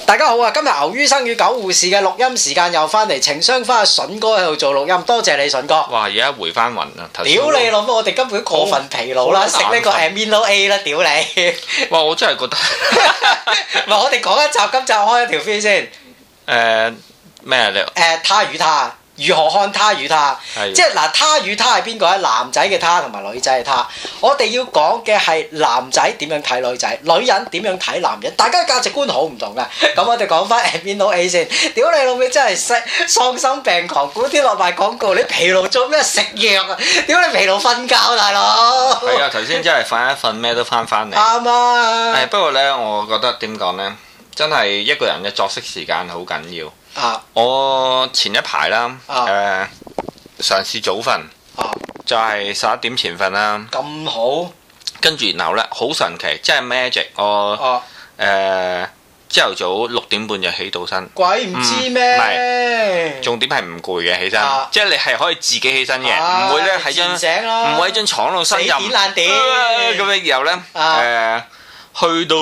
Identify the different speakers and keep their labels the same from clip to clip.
Speaker 1: 大家好啊！今日牛醫生與狗護士嘅錄音時間又翻嚟，情商花筍哥喺度做錄音，多謝你筍哥。
Speaker 2: 哇！而家回翻雲啊！
Speaker 1: 屌你老母！我哋根本過分疲勞啦，食呢個 Amino A 啦，屌你！
Speaker 2: 哇！我真係覺得，
Speaker 1: 唔係我哋講一集，今集開一條飛先。
Speaker 2: 咩你？
Speaker 1: 他與他。如何看他與他？即係嗱，他與他係邊個咧？男仔嘅他同埋女仔嘅他。我哋要講嘅係男仔點樣睇女仔，女人點樣睇男人。大家價值觀好唔同嘅。咁我哋講翻 Amino A 先。屌你老味真係喪心病狂，古天樂賣廣告，你疲勞做咩食藥啊？屌你疲勞瞓覺，大佬。
Speaker 2: 係啊，頭先真係瞓一瞓，咩都翻嚟。
Speaker 1: 啱啊。
Speaker 2: 不過咧，我覺得點講咧，真係一個人嘅作息時間好緊要。我前一排啦，嘗試早瞓，就係11點前瞓啦。
Speaker 1: 咁好，
Speaker 2: 跟住然後咧，好神奇，真係 magic。我朝頭早6點半就起到身。
Speaker 1: 鬼唔知咩？
Speaker 2: 唔係，重點係唔攰嘅起身，即係你係可以自己起身嘅，唔會咧喺張唔會喺張牀度呻吟。死點爛點咁樣，然後咧去到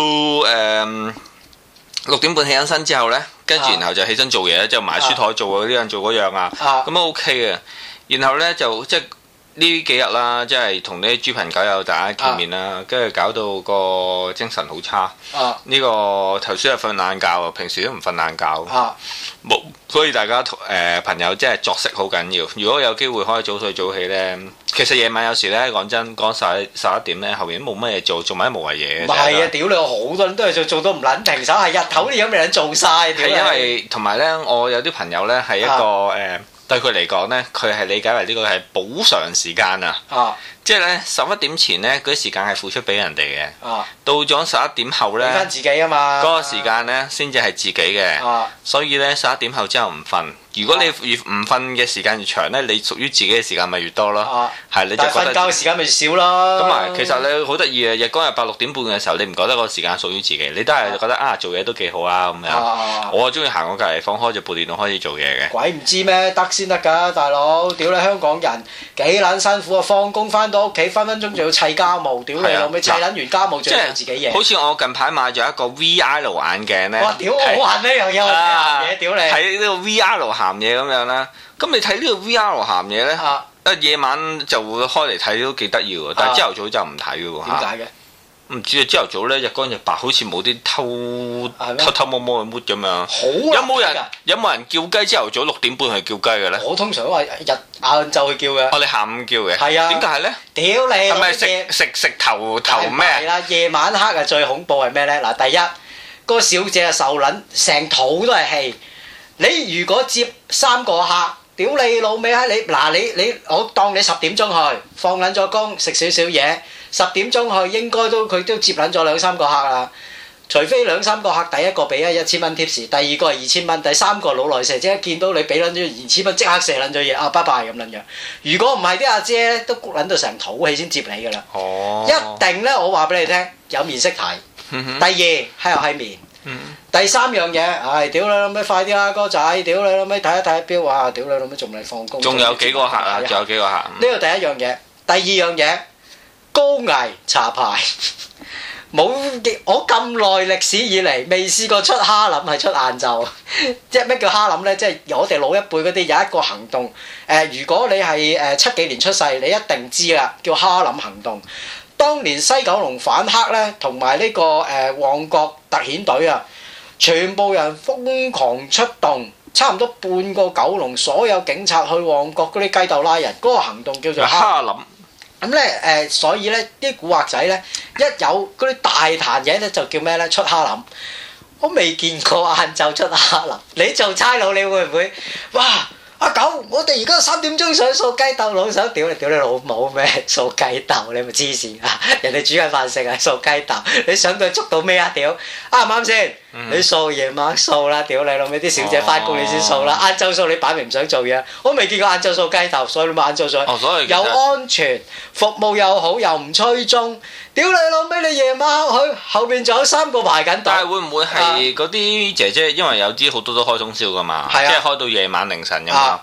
Speaker 2: 6點半起身之後咧。跟住然後就起身做嘢，就埋書台做嗰啲樣做嗰樣啊，咁都 OK 嘅。然後咧就即係呢幾日啦，即係同啲豬朋狗友大家見面啦，跟住搞到個精神好差。呢個頭先係瞓懶覺啊，平時都唔瞓懶覺。冇，所以大家朋友即係作息好緊要。如果有機會可以早睡早起咧，其實夜晚有時咧講真講11點咧，後面都冇乜嘢做埋啲無謂嘢。唔係啊，屌你！我好多人都係做到唔撚停手，係日頭你有咩人做晒？係因為同埋咧，我有啲朋友咧係一個對佢嚟講咧，佢係理解為呢個係補償時間啊！即係咧11點前咧嗰啲時間係付出俾人哋嘅，到咗11點後咧，俾翻自己啊嘛！嗰個時間咧先至係自己嘅，所以咧11點後之後唔瞓。如果你越唔瞓嘅時間越長咧，你屬於自己嘅時間咪越多咯。係你就覺得瞓覺嘅時間咪少咯。咁啊，其實你好得意啊！日光日白6點半嘅時候，你唔覺得個時間屬於自己，你都係覺得做嘢都幾好啊咁樣。我中意行我隔離房開住部電腦開始做嘢嘅。鬼唔知咩？得先得㗎，大佬！屌你香港人幾撚辛苦啊！放工翻到屋企分分鐘仲要砌家務，屌你老味砌撚完家務仲要做自己嘢。好似我近排買咗一個 VR 眼鏡咧。哇！屌我好玩呢樣嘢，我睇鹹嘢，屌你！睇呢個 VR 鹹嘢咁樣啦，咁你睇呢個 VR 鹹嘢咧，夜晚就會開嚟睇都幾得意喎，但係朝頭早就唔睇嘅喎。點解嘅？唔知啊，朝頭早咧日光日白，好似冇啲偷摸摸嘅 mood 咁樣。好有冇人叫雞朝頭早6點半去叫雞嘅咧？我通常都話晏晝去叫嘅。你下午叫嘅？係啊。點解咧？屌你！係咪食頭咩？係啦，夜晚黑啊最恐怖係咩咧？嗱，第一個小姐啊受撚成肚都係氣。你如果接3個客，屌你老味喺你我當你10點鐘去，放撚咗工食少少嘢，10點鐘去應該佢都接撚咗2-3個客啦。除非2-3個客，第一個俾1000蚊 tips， 第二個係2000蚊，第三個老來蛇即刻見到你俾撚咗2000蚊，即刻射撚咗嘢，拜拜咁撚樣。如果唔係啲阿姐咧，都谷撚到成肚氣先接你㗎啦。一定咧，我話俾你聽，有面識睇。第二係面。第三樣嘢，屌你老味快啲啦，哥仔！屌你老味睇一睇表，哇！屌你老味仲未放工。仲有幾個客啊？仲有幾個客？呢個第一樣嘢，第二樣嘢，高危茶牌。冇我咁耐歷史以嚟，未試過出蝦冧係出晏晝。即係咩叫蝦冧咧？即係我哋老一輩嗰啲有一個行動。如果你係70幾年出世，你一定知啦，叫蝦冧行動。當年西九龍反黑咧，同埋呢個旺角特遣隊啊，全部人瘋狂出動，差唔多半個九龍所有警察去旺角嗰啲雞竇拉人，嗰個行動叫做蝦冧。咁咧所以咧啲古惑仔咧一有嗰啲大壇嘢咧就叫咩咧？出蝦冧。我未見過晏晝出蝦冧。你做差佬你會唔會？哇！阿狗，我哋而家3點鐘想掃雞竇，老手屌你老母咩？掃雞竇你咪黐線啊！人哋煮緊飯食啊，掃雞竇，你想到捉到咩啊？屌啱唔啱先？你掃夜晚掃啦，屌你老味啲小姐翻工你先掃啦，晏晝掃你擺明唔想做嘢。我未見過晏晝掃雞竇，所以你咪晏晝掃。又安全，服務又好，又唔催鐘。屌你老味！你夜晚去後邊仲有3個排緊隊。但係會唔會係嗰啲姐姐？因為有啲好多都開通宵噶嘛，即係開到夜晚凌晨咁嘛。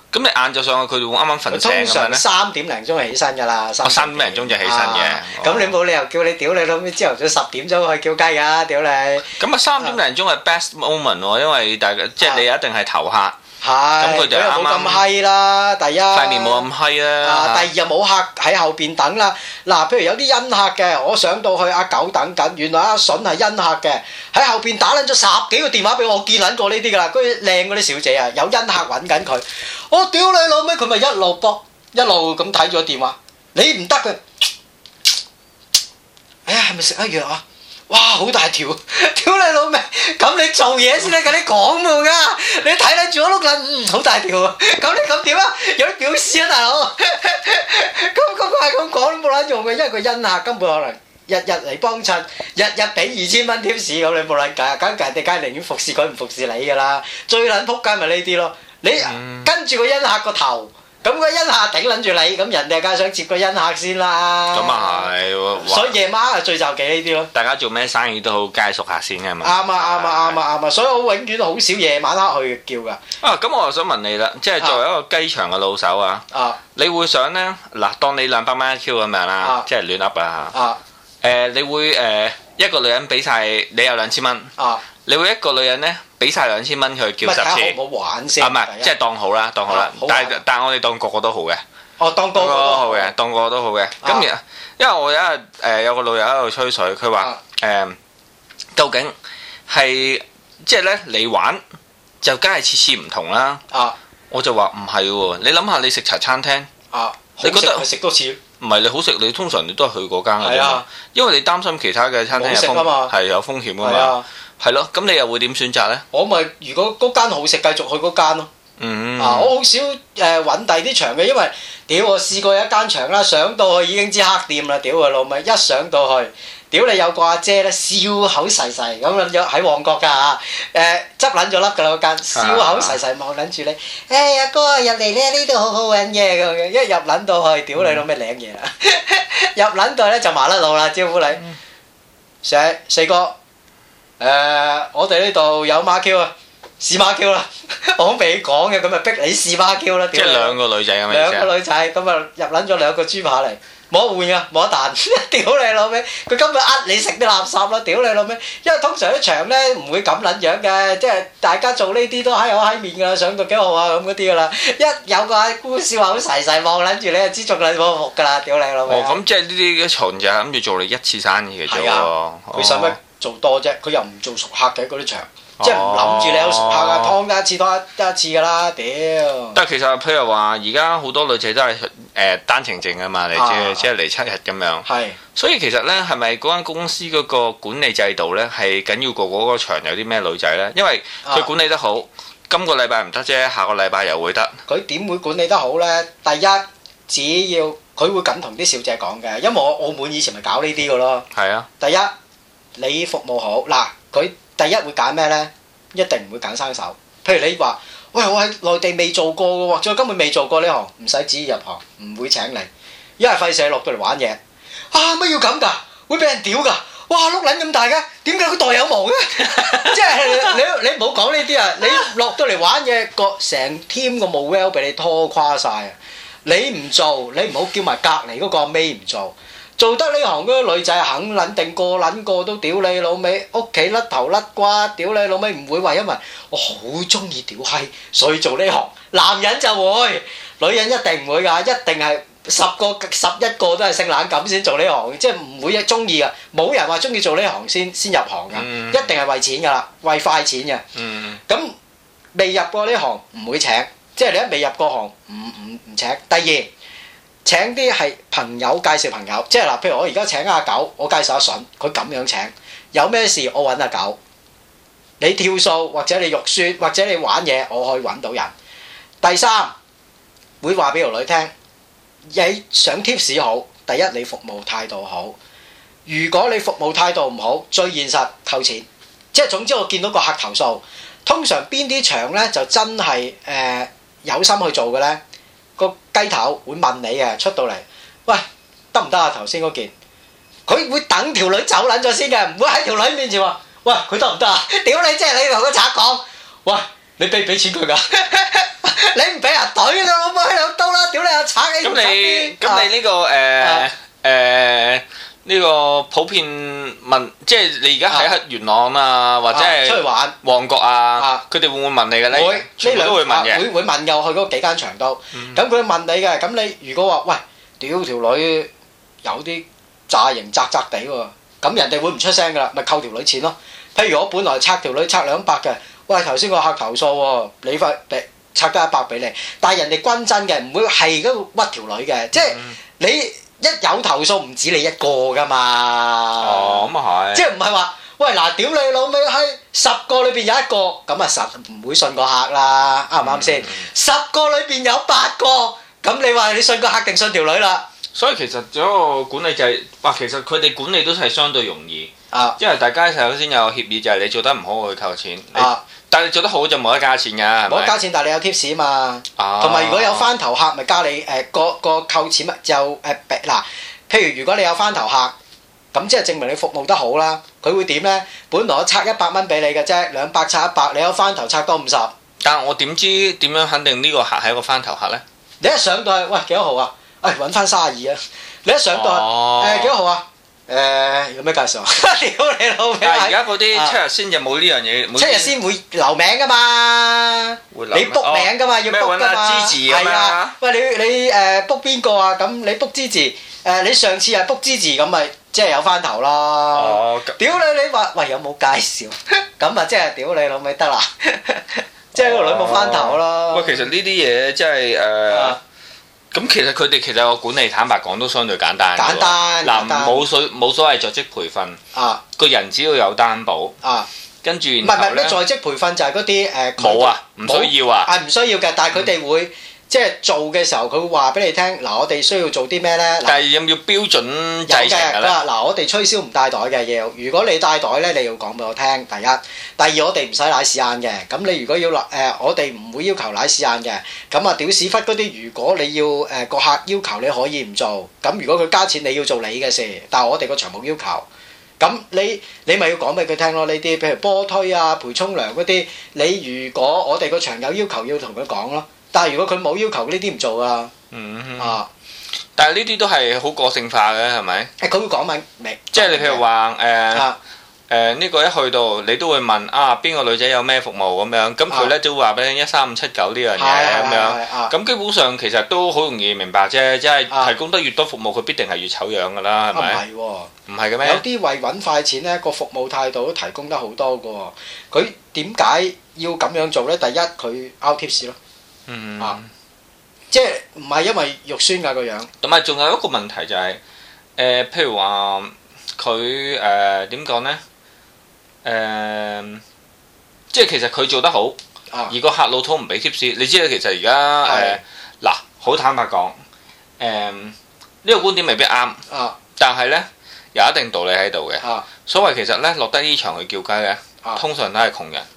Speaker 2: 咁你晏晝上去，佢哋會啱啱瞓醒咁樣咧？
Speaker 1: 通常3點零鐘就起身㗎啦。
Speaker 2: 3點零鐘就起身嘅。
Speaker 1: 咁你冇理由叫你屌你老味朝頭早10點鐘去叫雞㗎，屌你！
Speaker 2: 咁啊3點零鐘係 best moment 喎，因為大家即係你一定係頭客。
Speaker 1: 係，咁佢哋又冇咁閪啦。第一
Speaker 2: 塊面冇咁閪啦。
Speaker 1: 第二又冇客喺後邊等啦。嗱，譬如有啲恩客嘅，我上到去阿狗等緊，原來阿筍係恩客嘅，喺後邊打撚咗10幾個電話俾我，見撚過呢啲㗎啦。嗰啲靚嗰啲小姐啊，有恩客揾緊佢，我屌你老味，佢咪一路搏一路咁睇咗電話。你唔得嘅，哎呀，係咪食咗藥啊？哇，好大條！屌你老味，咁你做嘢先得㗎，你講冇㗎。你睇得住我碌撚，好大條啊！咁你咁點啊？有啲表示啊，大佬。咁佢係咁講都冇撚用嘅，因為佢恩客根本可能日日嚟幫襯，日日俾2000蚊貼士咁，你冇撚計啊！咁人哋梗係寧願服侍佢唔服侍你㗎啦。最撚仆街咪呢啲咯，你跟住個恩客個頭。咁個恩客頂撚住你，咁人哋梗係想接個恩客先啦。咁啊係，所以夜晚係最就忌呢啲咯。大家做咩生意都好，梗係熟客先嘅嘛。啱啊！所以我永遠好少夜晚黑去叫㗎。咁我又想問你啦，即係作為一個雞場嘅老手啊，你會想咧嗱，當你200蚊一 Q 咁樣啦，即係亂噏啊嚇。你會一個女人俾晒你有2000蚊。你會一個女人咧俾晒2000蚊佢叫10次，好唔好玩先？唔係，即係當好啦，當好啦。但係我哋當個個都好嘅。當個個都好嘅，當個個都好嘅。咁因為我有一日有個老友喺度吹水，佢話究竟係即係咧你玩就梗係次次唔同啦。我就話唔係喎，你諗下你食茶餐廳，你覺得食多次？唔係你好食，你通常你都係去嗰間嘅啫嘛。因為你擔心其他嘅餐廳係有風險㗎嘛。係咯，咁你又會點選擇咧？我咪如果嗰間好食，繼續去嗰間咯。我好少揾第啲場嘅，因為屌我試過有一間場啦，上到去已經知黑店啦，屌佢老味！一上到去，屌你有個阿姐咧，笑口噬噬咁樣喺旺角㗎嚇，執撚咗粒㗎啦嗰間，笑口噬噬望撚住你，阿哥入嚟咧，呢度好好揾嘅咁樣，一入撚到去，屌你老味領嘢啦！入撚到咧就麻甩佬啦，招呼你，四哥。我哋呢度有孖 Q 啊，試孖 Q 啦，我未講嘅，咁咪逼你試孖 Q 啦。即係2個女仔咁樣。2個女仔，咁啊入撚咗2個豬扒嚟，冇得換㗎，冇得彈，屌你老味！佢根本你食啲垃圾啦，屌你老味！因為通常啲場咧唔會咁撚樣嘅，即係大家做呢啲都閪口閪面㗎啦，上到幾號啊咁嗰啲㗎啦，一有個阿姑笑口噬噬望撚住你，就知中你冇服㗎啦，屌你老味！咁即係呢啲嘅場就係諗住做你一次生意嘅啫喎。佢使乜做多啫？佢又唔做熟客嘅嗰啲場。即係唔諗住你有熟客啊，劏一次劏一次㗎啦，屌！但係其實譬如話，而家好多女仔都係單程證啊嘛，你知即係嚟7日咁樣。係。所以其實咧，係咪嗰間公司嗰個管理制度咧係緊要過嗰個場有啲咩女仔咧？因為佢管理得好，今個禮拜唔得啫，下個禮拜又會得。佢點會管理得好咧？第一，只要佢會咁同啲小姐講嘅，因為我澳門以前咪搞呢啲㗎咯。係啊。第一，你服務好嗱，佢。第一會揀咩呢？一定唔會揀生手。譬如你話，喂，我喺內地未做過嘅喎，仲根本未做過呢行，唔使旨意入行，唔會請你。因為費事落到嚟玩嘢。乜要咁㗎？會俾人屌㗎？哇，碌撚咁大嘅，點解佢袋有毛嘅？即係你唔好講呢啲啊！你落到嚟玩嘢，成 team 個毛 well 俾你拖垮晒啊！你唔做，你唔好叫埋隔離嗰個阿妹唔做。做得呢行嗰啲女仔肯撚定個撚個都屌你老味，屋企甩頭甩瓜，屌你老味唔會話因為我好中意屌閪，所以做呢行。男人就會，女人一定唔會㗎，一定係10個11個都係性冷感先做呢行，即係唔會中意㗎，冇人話中意做呢行先入行㗎，一定係為錢㗎啦，為快錢嘅。咁未入過呢行唔會請，即係你一未入過行唔請。第二。請啲係朋友介紹朋友，即係嗱，譬如我而家請阿狗，我介紹阿筍，佢咁樣請，有咩事我揾阿狗，你跳數或者你肉酸或者你玩嘢，我可以揾到人。第三，會話俾條女聽，你想 tips 好，第一你服務態度好，如果你服務態度唔好，最現實扣錢，即係總之我見到個客投訴，通常邊啲場呢就真係有心去做嘅呢。個雞頭會問你嘅出到嚟，喂得唔得啊？頭先嗰件，佢會等條女走撚咗先嘅，唔會喺條女面前話，喂佢得唔得啊？屌你！即係你同個賊講，喂你俾錢佢㗎， 你唔俾人懟你老母喺兩刀啦！屌你阿賊！
Speaker 2: 咁你呢個呢個普遍問，即係你而家喺元朗啊，或者係
Speaker 1: 出去玩
Speaker 2: 旺角啊，佢哋會唔會問你嘅咧？
Speaker 1: 會，
Speaker 2: 全部都會問嘅。
Speaker 1: 會問又去嗰幾間場度，咁佢問你嘅，咁你如果話喂，屌條女有啲詐型窄窄地喎，咁人哋會唔出聲噶啦，咪扣條女錢咯。譬如我本來拆條女拆200嘅，喂頭先個客投訴喎，你快拆得100俾你，但係人哋均真嘅，唔會係嗰個屈條女嘅，即係你。一有投訴唔止你一個噶嘛，
Speaker 2: 哦咁啊係，
Speaker 1: 即係唔係話喂嗱屌你老味閪10個裏邊有1個咁啊實唔會信個客啦，啱唔啱先？10個裏邊有8個，咁你話你信個客定信條女啦？
Speaker 2: 所以其實嗰個管理就係哇，其實佢哋管理都係相對容易，因為大家首先有協議就係你做得唔好我會扣錢，但係你做得好就冇得加錢㗎，
Speaker 1: 冇得加錢，但係你有 tips 嘛，同埋如果有翻頭客咪加你個扣錢咪就嗱，譬如如果你有翻頭客，咁即係證明你服務得好啦。佢會點咧？本來我拆100蚊俾你嘅啫，200拆100，你有翻頭拆多50。
Speaker 2: 但係我點知點樣肯定呢個客係一個翻頭客咧？
Speaker 1: 你一上到去，喂幾多號啊？揾翻32啊！你一上到去，幾多號啊？有咩介紹？屌你老味！
Speaker 2: 但係而家嗰啲7日先就冇呢樣嘢
Speaker 1: ，7日先會留名噶嘛？你 book 名噶嘛？要 book 噶嘛？係啊！喂你book 邊個啊？咁你 book 芝治，你上次係 book 芝治咁咪即係有翻頭咯。屌你話喂有冇介紹？咁啊即係屌你老味得啦！即係個女冇翻頭咯。
Speaker 2: 喂，其實呢啲嘢即係咁其實佢哋其實個管理坦白講都相對簡單。
Speaker 1: 簡單
Speaker 2: 嗱，冇所謂在職培訓。個人只要有擔保。跟住
Speaker 1: 唔係咩在職培訓就係嗰啲
Speaker 2: 冇啊，唔需要啊。
Speaker 1: 係唔需要嘅，但係佢哋會即係做嘅時候，佢會話俾你聽。嗱，我哋需要做啲咩咧？
Speaker 2: 但係有冇標準制程嘅咧？
Speaker 1: 嗱，我哋吹簫唔帶袋嘅要。如果你帶袋咧，你要講俾我聽。第一，第二，我哋唔使舐屎眼嘅。咁你如果要我哋唔會要求舐屎眼嘅。咁啊，屌屎忽嗰啲，如果你要個客要求，你可以唔做。咁如果佢加錢，你要做你嘅事。但係我哋個場冇要求。咁你咪要講俾佢聽咯。呢啲譬如波推啊、陪沖涼嗰啲，你如果我哋個場有要求，要同佢講咯。但係如果佢冇要求，呢啲唔做啊。
Speaker 2: 但係呢啲都係好個性化嘅，係咪？
Speaker 1: 佢會講明。
Speaker 2: 即係你譬如話呢個一去到你都會問邊個女仔有咩服務咁樣，咁佢咧就會話俾你13579呢樣嘢咁樣。咁基本上其實都好容易明白啫，即係提供得越多服務，佢必定係越醜樣㗎啦，係咪？唔係嘅咩？
Speaker 1: 有啲為揾快錢咧，個服務態度都提供得好多㗎喎。佢點解要咁樣做咧？第一，佢 out tips 咯。即係唔係因為肉酸㗎個樣？
Speaker 2: 同埋仲有一個問題就係譬如話佢點講咧？即係其實佢做得好，而個客老土唔俾 tips。你知啦，其實而家嗱，好坦白講，呢個觀點未必啱，但係咧有一定道理喺度嘅。所謂其實咧落得呢場去叫雞嘅，通常都係窮人。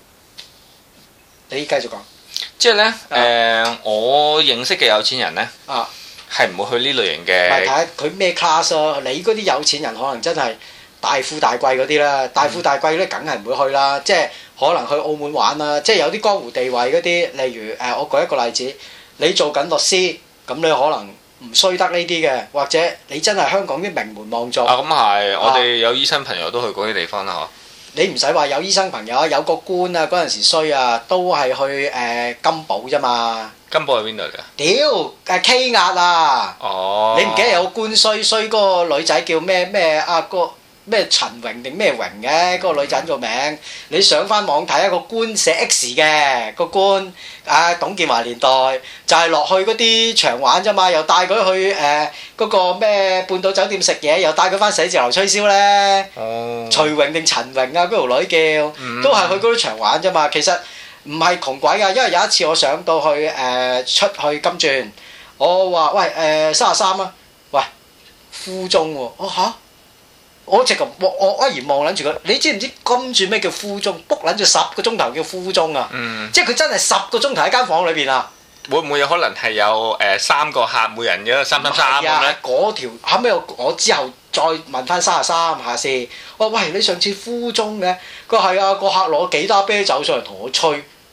Speaker 1: 你繼續講。
Speaker 2: 即係咧我認識嘅有錢人咧，係唔會去呢類型嘅。
Speaker 1: 睇下佢咩 class 咯？你嗰啲有錢人可能真係大富大貴嗰啲啦，大富大貴咧梗係唔會去啦。即係可能去澳門玩啦，即係有啲江湖地位嗰啲，例如我舉一個例子，你做緊律師，咁你可能唔衰得呢啲嘅，或者你真係香港啲名門望族。
Speaker 2: 咁係，我哋有醫生朋友都去嗰啲地方啦，嗬。
Speaker 1: 你唔使話有醫生朋友啊，有個官啊，嗰陣時衰啊，都係去金寶啫嘛。
Speaker 2: 金寶係邊度嚟㗎？
Speaker 1: 屌K 押啊！你唔記得有個官衰嗰個女仔叫咩個咩陳榮定咩榮嘅嗰個女仔個名？你上翻網睇一個官寫 X 嘅個官董建華年代就係落去嗰啲場玩啫嘛，又帶佢去嗰個咩半島酒店食嘢，又帶佢翻寫字樓吹簫咧。徐榮定陳榮啊，嗰條女叫都係去嗰啲場玩啫嘛。其實唔係窮鬼㗎，因為有一次我上到去出去金鑽，我話喂33啊，喂夫中喎，我直頭我一言望撚住佢，你知唔知金鑽咩叫夫中？book撚住10個鐘頭叫夫中啊！即係佢真係10個鐘頭喺間房裏邊啊！
Speaker 2: 會唔會有可能係有3個客，每人有333咁咧？
Speaker 1: 嗰條後尾我之後再問翻33下先，喂，你上次夫中嘅？佢話係啊，個客攞幾打啤酒上嚟同我吹。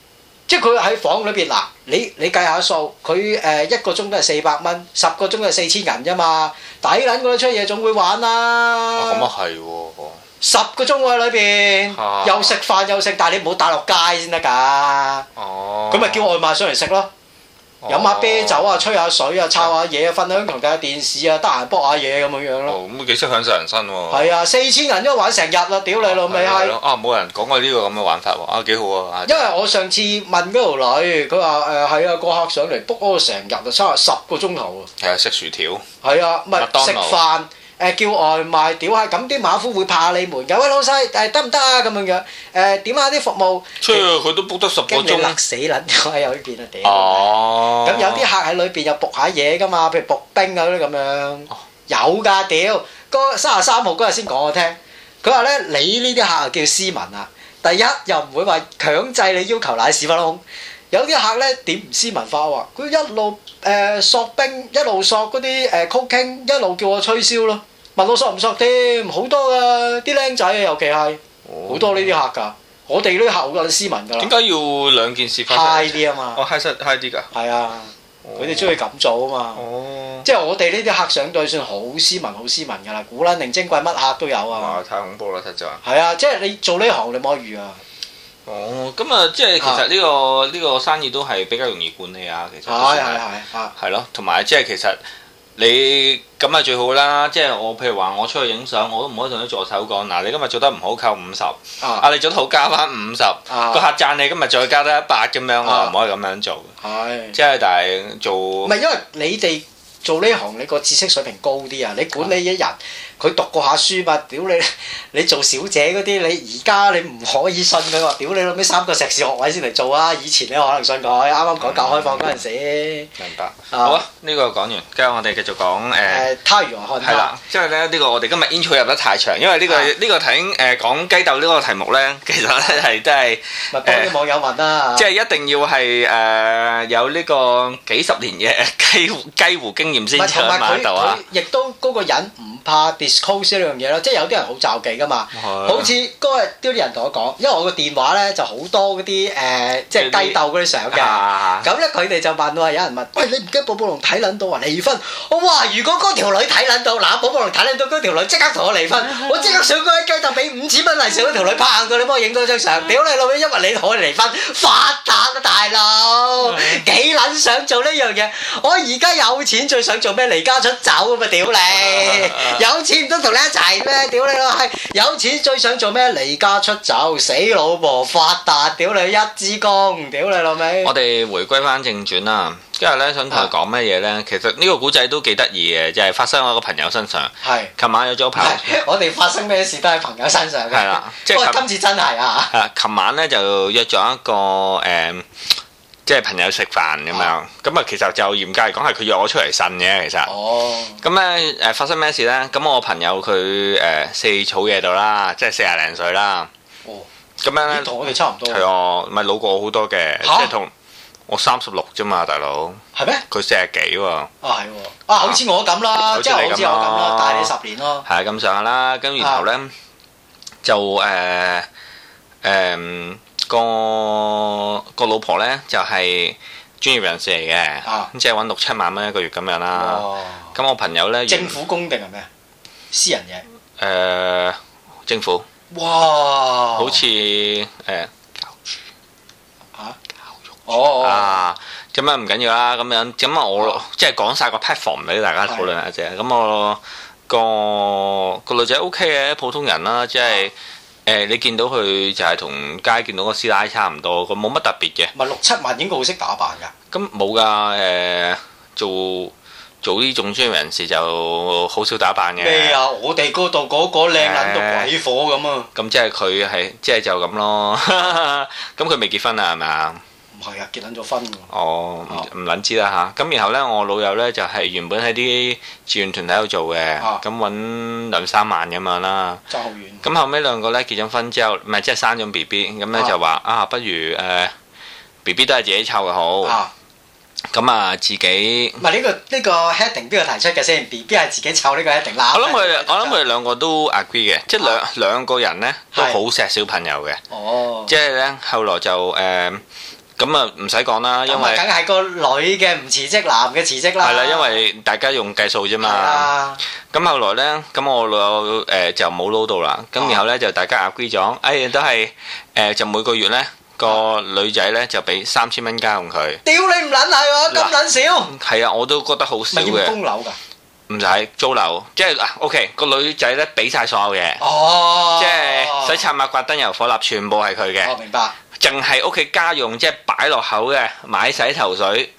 Speaker 1: 即係佢喺房裏邊嗱，你計下數，佢一個鐘都係400蚊，10個鐘都係4000銀啫嘛，抵撚嗰啲出夜總會玩啦。
Speaker 2: 咁啊係喎
Speaker 1: ，10個鐘喎裏邊，又食飯又食，但係你唔好帶落街先得㗎。咁咪叫外賣上嚟食咯。飲下啤酒啊，吹下水啊，抄下嘢啊，瞓喺床睇下電視啊，得閒卜下嘢咁樣咯。
Speaker 2: 咁幾識享受人生喎。
Speaker 1: 係啊，4000銀都玩成日啦，屌你老味係。
Speaker 2: 冇人講過呢個咁嘅玩法喎，幾好啊。
Speaker 1: 因為我上次問嗰條女，佢話係啊，個客上嚟卜咗成日啊，差10個鐘頭喎。
Speaker 2: 係啊，食薯條。
Speaker 1: 係啊，唔係食飯。叫外賣屌下，咁啲馬夫會怕你門㗎。喂老細得唔得啊？咁樣樣點下啲服務？
Speaker 2: 佢都 book 得10個鐘。
Speaker 1: 驚你勒死撚咗喺裏邊啊屌！咁有啲客喺裏邊又卜下嘢㗎嘛，譬如卜冰啊嗰啲咁樣。有㗎屌！嗰33號嗰日先講我聽，佢話咧你呢啲客啊叫斯文啊，第一又唔會話強制你要求奶屎忽窿。有啲客咧點唔斯文化喎？佢一路索冰，一路索嗰啲cocaine，一路叫我吹簫咯。問我索唔索添？好多㗎，啲僆仔啊，尤其係好多呢啲客㗎。我哋呢啲客好夠斯文㗎啦。點解
Speaker 2: 要兩件事發生
Speaker 1: ？high 啲啊嘛。
Speaker 2: high 啲㗎。
Speaker 1: 係啊，佢哋中意咁做啊嘛。即係我哋呢啲客上對算好斯文㗎啦，古撚定精貴乜客都有啊。
Speaker 2: 太恐怖啦，實在。
Speaker 1: 係啊，即係你做呢行你唔可以預啊。
Speaker 2: 咁啊，即係其實呢個生意都係比較容易管理啊，其實。係咯，同埋即係其實。你咁咪最好啦，即係我譬如話我出去影相，我都唔可以同啲助手講，嗱你今日做得唔好扣50，你做得好加翻50，個客讚你今日再加得100咁樣，我唔可以咁樣做。即係但係做。唔係因為你哋做呢行，你個知識水平高啲啊，你管理一人。佢讀過下書嘛？屌你做小姐嗰啲，你而家你唔可以信佢話，屌你攞咩3個碩士學位先嚟做啊！以前你可能信佢，啱啱改革開放嗰陣時。明白。好啊，呢個講完，跟住我哋繼續講他如何看他。係啦，即係咧呢個我哋今日 intro 入得太長，因為呢個題講雞竇呢個題目咧，其實咧係真係咪幫啲網友問啦？即係一定要係有呢個幾十年嘅雞糊經驗先出馬到啊！亦都嗰個人唔怕disclose 呢樣嘢咯，即係有啲人好罩忌噶嘛，好似嗰日啲人同我講，因為我個電話咧就好多嗰啲即係雞竇嗰啲相嘅，咁咧佢哋就問我，有人問，喂你唔驚寶寶龍睇撚到話離婚？我話如果嗰條女睇撚到，嗱寶寶龍睇撚到嗰條女即刻同我離婚，我即刻上嗰啲雞竇俾5000蚊利是嗰條女拍過你幫我影多張相，屌你老味，因為你同我離婚發達啊大佬，幾撚想做呢樣嘢？我而家有錢最想做咩？離家出走啊嘛屌你，有錢唔通同你一齊咩？屌你老閪！有錢最想做咩？離家出走，死老婆發達，屌你一支公，屌你老味！我哋回歸翻正傳啦，今日咧想同佢講咩嘢咧？其實呢個古仔都幾得意嘅，就係發生喺我個朋友身上。係。琴晚有咗朋友。我哋發生咩事都喺朋友身上嘅。係啦，即係今次真係啊！係，琴晚咧就約咗一個即係朋友食飯咁樣，咁啊其實就嚴格嚟講係佢約我出嚟呻嘅其實。哦。咁咧發生咩事咧？咁我朋友佢四草嘢度啦，即係40零歲啦。哦。咁樣咧。同我哋差唔多。係啊，咪老過我好多嘅，即係同我36啫嘛，大佬。係咩？佢40幾喎。啊係喎。啊好似我咁啦，即係好似我咁啦，大你10年咯。係咁上下啦，咁然後咧就個老婆咧就係專業人士嚟嘅，即係揾6-7萬蚊一個月咁樣啦。咁我朋友咧，政府工定係咩？私人嘢？政府。哇！好似教署嚇教育署啊，咁樣唔緊要啦。咁啊我即係講晒個 platform 俾大家討論下啫。咁我個女仔 OK 嘅，普通人啦，即係。你見到佢就係同街見到個師奶差唔多，佢冇乜特別嘅。咪6-7萬應該好識打扮㗎。咁冇㗎，做呢種專業人士就好少打扮嘅。咩啊？我哋嗰度嗰個靚撚到鬼火咁啊！咁即係佢係即係就咁咯。咁佢未結婚啊？係咪啊？唔係啊，結撚咗婚㗎。哦，唔撚知啦嚇。咁然後咧，我老友咧就係原本喺啲志願團體度做嘅，咁揾2-3萬咁樣啦。爭好遠。咁後尾兩個咧結咗婚之後，唔係即係生咗 BB，咁咧就話啊，不如BB 都係自己湊嘅好。咁啊，自己唔係呢個 heading 邊個提出嘅先 ？BB 係自己湊呢個 heading 啦。我諗佢哋兩個都 agree 嘅，即係兩個人咧都好錫小朋友嘅。哦。即係咧，後來就咁啊唔使講啦，因為
Speaker 1: 梗係個女嘅唔辭職，男嘅辭職啦。
Speaker 2: 係啦，因為大家用計數啫嘛。咁後來咧，咁我老友就冇撈到啦。咁然後咧就大家 agree 咗，都係就每個月咧個女仔咧就俾3000蚊家用佢。
Speaker 1: 屌你唔撚係喎，咁撚少？
Speaker 2: 係啊，我都覺得好少嘅。
Speaker 1: 咪要供樓㗎？
Speaker 2: 唔使租樓，即係OK 個女仔咧俾晒所有嘢。即係洗刷抹刮燈油火蠟全部係佢嘅。
Speaker 1: 明白。淨
Speaker 2: 係屋企家用，即係擺落口嘅，買洗頭水。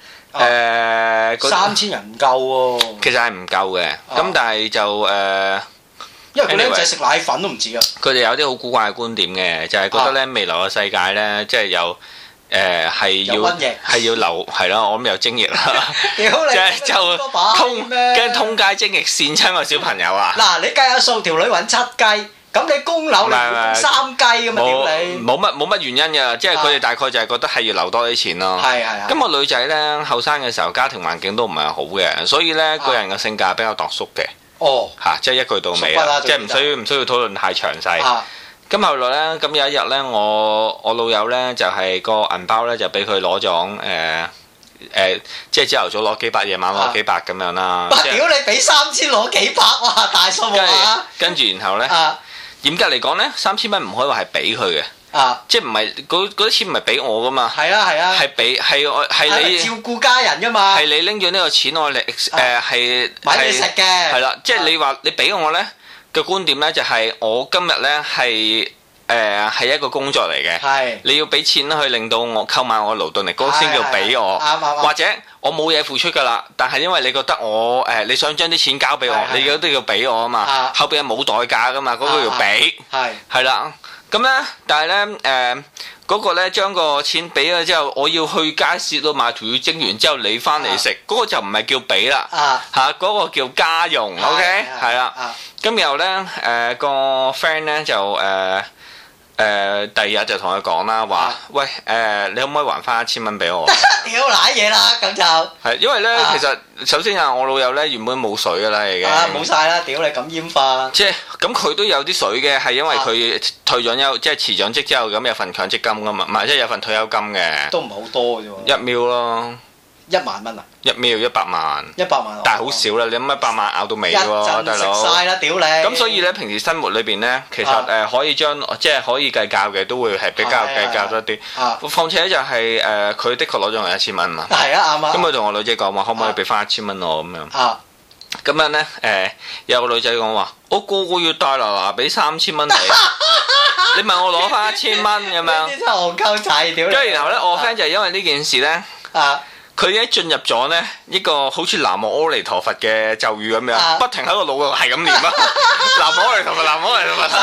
Speaker 1: 3000人唔夠喎。
Speaker 2: 其實係唔夠嘅，咁但係就
Speaker 1: 因為個僆仔食奶粉都唔止啊。
Speaker 2: 佢哋有啲好古怪嘅觀點嘅，就係覺得咧未來嘅世界咧，即係有係要流係咯，我諗有精液啦。即係就通街精液跣親個小朋友啊！
Speaker 1: 嗱，你計下數，條女揾7雞。咁你供樓你供3雞咁啊？屌你！
Speaker 2: 冇乜原因㗎，即係佢哋大概就係覺得係要留多啲錢咯。
Speaker 1: 係。
Speaker 2: 咁個女仔咧後生嘅時候家庭環境都唔係好嘅，所以咧個人嘅性格係比較度縮嘅。即係一句到尾啊！即係唔需要討論太詳細。咁後來咧，咁有一日咧，我老友咧就係個銀包咧就俾佢攞咗即係朝頭早攞幾百，夜晚攞幾百咁樣啦。
Speaker 1: 屌你俾3000攞幾百，哇大數目啊！
Speaker 2: 跟住然後咧，嚴格嚟講咧，3000蚊唔可以話係俾佢嘅，即係唔係嗰啲錢唔係俾我噶嘛？係
Speaker 1: 啊，
Speaker 2: 係你
Speaker 1: 照顧家人噶嘛？係
Speaker 2: 你拎咗呢個錢我嚟係
Speaker 1: 買嘢食嘅。
Speaker 2: 係啦，即係你話你俾我咧嘅觀點咧，就係我今日咧係一個工作嚟嘅，你要俾錢去令到我購買我勞動力，嗰個先叫俾我，或者我冇嘢付出㗎啦，但係因為你覺得我你想將啲錢交俾我，你都要俾我啊嘛，後邊係冇代價㗎嘛，嗰個要俾，係啦，咁咧，但係咧嗰個咧將個錢俾咗之後，我要去街市度買條魚蒸完之後你翻嚟食，嗰個就唔係叫俾啦，嗰個叫家用 ，OK， 係啦，咁然後咧個 friend 咧就第二日就同佢講啦，話喂你可唔可以還翻1000蚊俾我？
Speaker 1: 屌瀨嘢啦，咁就
Speaker 2: 係因為咧，其實首先我老友咧原本冇水噶啦，已經
Speaker 1: 冇晒啦，屌你咁閹化。即係
Speaker 2: 咁佢都有啲水嘅，係因為佢退咗休，即係辭咗職之後咁有份強積金噶嘛，唔係即係有份退休金嘅。
Speaker 1: 都唔係好多嘅啫喎。
Speaker 2: 1秒咯。
Speaker 1: 1萬蚊啊
Speaker 2: ！1秒100萬。100萬。但係好少啦，你諗100萬咬到尾喎，大佬。
Speaker 1: 食曬啦，屌你！
Speaker 2: 咁所以咧，平時生活裏邊咧，其實可以將即係可以計較嘅，都會係比較計較多啲。況且就係佢的確攞咗我1000蚊嘛。
Speaker 1: 係啊，啱啊。
Speaker 2: 咁佢同我女仔講話，可唔可以俾翻1000蚊我咁樣？咁樣咧有個女仔講話，我個月大嗱嗱俾3000蚊你，你問我攞翻1000蚊咁樣。呢
Speaker 1: 啲真係戇鳩仔，屌你！
Speaker 2: 跟住然後咧，我 friend 就係因為呢件事咧。佢一進入咗呢一個好似南無阿彌陀佛嘅咒語咁樣，不停喺個腦度係咁念啊！南無阿彌陀佛，南無阿彌陀佛。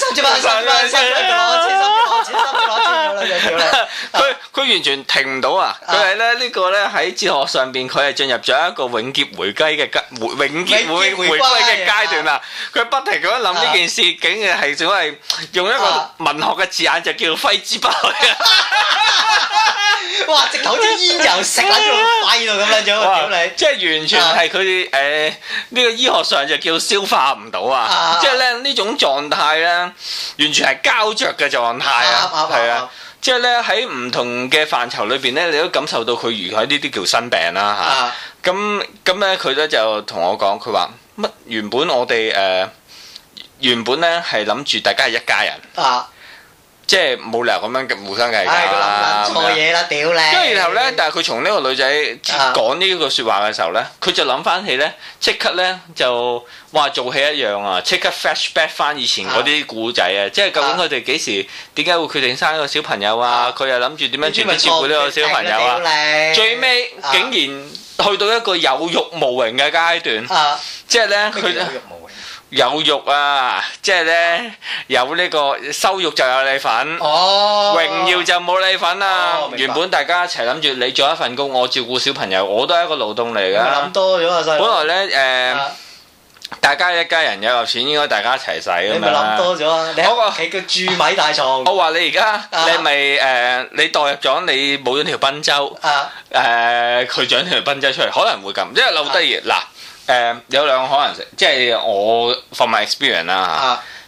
Speaker 2: 佢完全停唔到啊！佢係咧呢個咧喺哲學上邊，佢係進入咗一個永劫回歸嘅回歸嘅階段啊！佢不停咁樣諗呢件事，竟然係所謂用一個文學嘅字眼，就叫揮之不去啊！
Speaker 1: 哇！直頭好似煙油食喺度肺度咁樣咗，屌你！
Speaker 2: 即係完全係佢呢個醫學上就叫消化唔到啊！即係咧呢種狀態咧，完全係膠着嘅狀態啊！係啊！即係咧喺唔同嘅範疇裏邊咧，你都感受到佢如果呢啲叫新病啦嚇。咁咧佢咧就同我講，佢話乜原本我哋原本咧係諗住大家係一家人。即係冇理由咁樣互相計較啦。
Speaker 1: 錯嘢啦，屌你！
Speaker 2: 跟住然後咧，但係佢從呢個女仔講呢個説話嘅時候咧，佢就諗翻起咧，即刻咧就話做戲一樣啊！即刻 flashback 翻以前嗰啲故仔啊！即係究竟佢哋幾時點解會決定生一個小朋友啊？佢又諗住點樣全職照顧呢個小朋友啊？最尾竟然去到一個有辱無榮嘅階段，即係咧佢。有辱啊！即係咧有呢個羞辱就有你份，榮耀就冇你份啦。原本大家一齊諗住你做一份工，我照顧小朋友，我都係一個勞動嚟㗎。
Speaker 1: 諗多咗啊！
Speaker 2: 本來咧大家一家人有錢應該大家一齊使㗎嘛。
Speaker 1: 你咪諗多咗啊！你屋企叫蛀米大床。我
Speaker 2: 話你而家你咪你代入咗你冇咗條賓州，佢長條賓州出嚟，可能會咁，因為漏得意嗱。有兩個可能性，即係我 from my experience 啦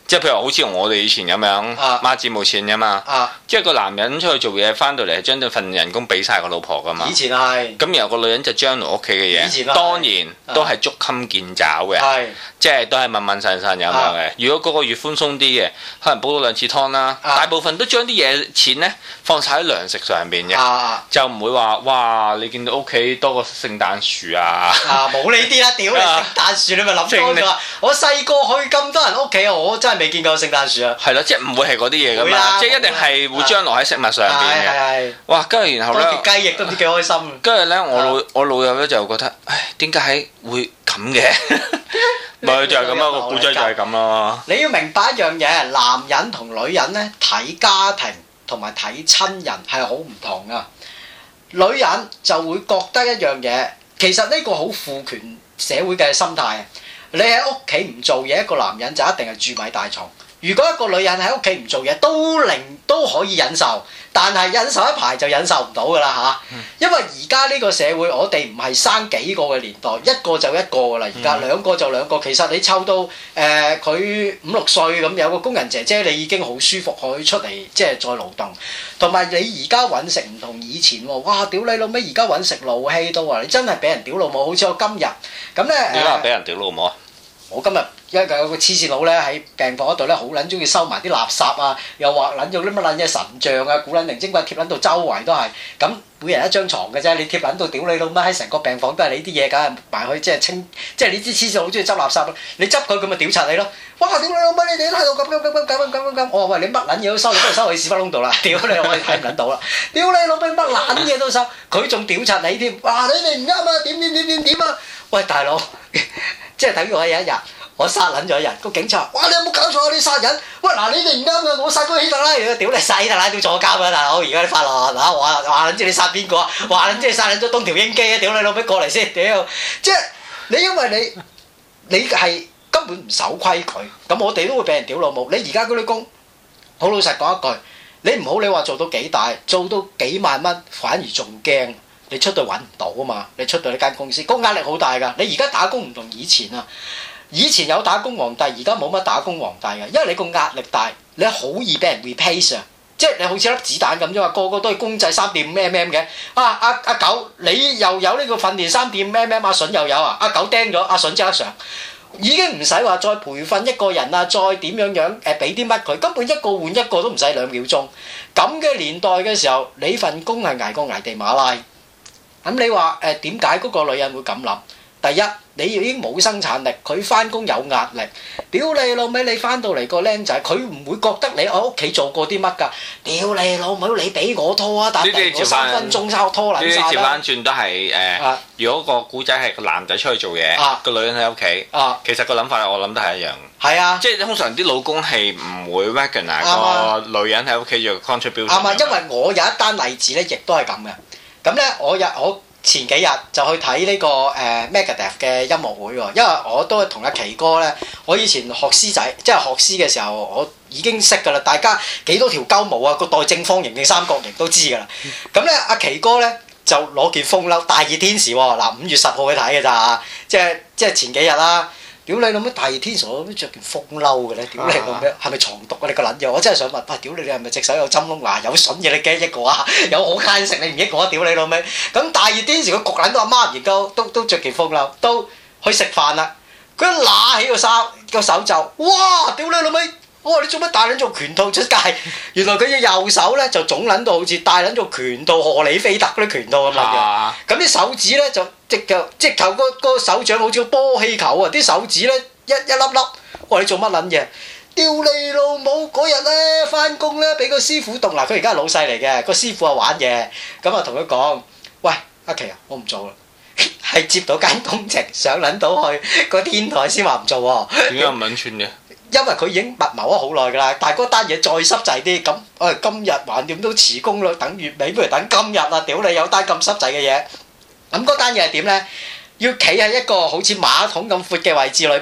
Speaker 2: 即係譬如好似我哋以前咁樣孖子冇錢㗎嘛，即係個男人出去做嘢翻到嚟係將份人工俾晒個老婆㗎嘛。
Speaker 1: 以前係。
Speaker 2: 咁然後個女人就將來屋企嘅嘢，當然都係捉襟見肘嘅，即係都係問問神神咁樣嘅。如果嗰個月寬鬆啲嘅，可能煲到2次湯啦。大部分都將啲嘢錢咧放晒喺糧食上邊嘅，就唔會話哇你見到屋企多個聖誕樹啊！
Speaker 1: 冇呢啲啦，屌你聖誕樹你咪諗多咗。我細個去咁多人屋企啊，我真係未見過聖誕樹啊！
Speaker 2: 係啦，即係唔會係嗰啲嘢㗎嘛，即係一定係會將落喺食物上邊嘅。哇！跟住然後咧，
Speaker 1: 條雞翼都唔知幾開心。
Speaker 2: 跟住咧，我老友咧就覺得，唉，點解會咁嘅？咪就係咁咯，個古仔就係咁咯。
Speaker 1: 你要明白一樣嘢，男人同女人咧睇家庭同埋睇親人係好唔同噶。女人就會覺得一樣嘢，其實呢個好父權社會嘅心態。你喺屋企唔做嘢，一個男人就一定係蛀米大蟲。如果一個女人喺屋企唔做嘢，都可以忍受，但係忍受一排就忍受唔到㗎啦嚇。因為而家呢個社會，我哋唔係生幾個嘅年代，一個就一個㗎啦。而家2個就2個，其實你湊到佢5、6歲咁，有個工人姐姐，你已經好舒服可以出嚟即係再勞動。同埋你而家揾食唔同以前喎，哇！屌你老味，而家揾食勞氣到啊！你真係俾人屌老母，好似我今日咁咧。
Speaker 2: 你話俾人屌老母啊？
Speaker 1: 我今日有個黐線佬咧喺病房嗰度咧，好撚中意收埋啲垃圾啊，又畫撚咗啲乜撚嘢神像啊，古撚靈精怪貼撚到周圍都係。咁每人一張床嘅啫，你貼撚到屌你老母，喺成個病房都係你啲嘢，梗係埋去即係清，即係你啲黐線佬好中意執垃圾咯。你執佢咪屌柒你咯！哇！屌你老母，你哋喺度咁。我話喂，你乜撚嘢都收，你不如收去屎忽窿度啦！屌你，我哋睇唔撚到啦！屌你老母，乜撚嘢都收，佢仲屌柒你添！哇！你哋唔啱啊！點啊！喂，大佬！即係等於我有一日，我殺撚咗人，個警察話：哇！你有冇搞錯啊？你殺人！喂嗱，你哋唔啱㗎，我殺過希特拉，屌你殺希特拉都坐監㗎，大佬！而家你發落嚇，話撚知你殺邊個啊？話撚知你殺撚咗東條英機啊！屌你老味過嚟先，屌！即係你因為你係根本唔守規矩，咁我哋都會俾人屌老母。你而家嗰啲工，好老實講一句，你唔好你話做到幾大，做到幾萬蚊，反而仲驚。你出到揾唔到啊嘛！你出到呢間公司，個壓力好大㗎。你而家打工唔同以前啊，以前有打工皇帝，而家冇乜打工皇帝嘅，因為你個壓力大，你好易俾人 replace 啊！即係你好似粒子彈咁啫嘛，個個都係公仔3.5mm嘅。阿狗，你又有呢個訓練3.5mm，阿筍又有啊！阿狗釘咗，阿筍即刻上，已經唔使話再培訓一個人啊，再點樣俾啲乜佢，根本一個換一個都唔使2秒鐘。咁嘅年代嘅時候，你份工係捱過捱地馬拉。咁你話點解嗰個女人會咁諗？第一，你已經冇生產力，佢翻工有壓力。屌你老味，你翻到嚟個僆仔，佢唔會覺得你喺屋企做過啲乜㗎？屌你老母，你俾我拖啊！但係我3分鐘差我拖撚晒啦。呢啲調翻轉都係如果個古仔係個男仔出去做嘢，個女人喺屋企，其實個諗法我諗都係一樣。係啊，即係通常啲老公係唔會 recognize 個女人喺屋企做 contribution。啱啊，因為我有一單例子咧，亦都係咁嘅。咁咧，我前幾日就去睇呢個Megadeth 嘅音樂會喎，因為我都係同阿奇哥咧，我以前學師仔，即係學師嘅時候，我已經識㗎啦。大家幾多條鳩毛啊，個袋正方形定三角形都知㗎啦。咁咧，阿奇哥咧就攞件風褸，大熱天時喎，嗱5月10號去睇㗎咋，即係前幾日啦。屌你老味，大熱天時我都著件風褸嘅咧，屌你老味，係咪藏毒啊？你個撚嘢，我真係想問，喂，屌你係咪隻手有針窿嗱？有筍嘢你驚益我啊？有好奸食你唔益我啊？屌你老味！咁大熱天時個焗撚到阿媽唔研究，都著件風褸，都去食飯啦。佢一揦起個手袖，哇！屌你老味！我話你做乜帶撚做拳套出街？原來佢隻右手咧就腫撚到好似帶撚做拳套荷里菲特嗰啲拳套咁樣。咁啲手指咧就直頭個手掌好似個波氣球啊！啲手指咧一粒粒。我話你做乜撚嘢？屌你老母！嗰日咧翻工咧俾個師傅動嗱，佢而家係老細嚟嘅，個師傅啊玩嘢，咁啊同佢講：喂，阿奇啊，我唔做啦。係接到間工程上撚到去個天台先話唔做喎。點解唔撚串嘅？因為佢已經密謀咗好耐㗎啦，但係嗰單嘢再濕滯啲，咁今日橫掂都辭工啦，等月尾不如等今日啊！屌你有單咁濕滯嘅嘢，咁嗰單嘢係點咧？要企喺一個好似馬桶咁闊嘅位置裏邊，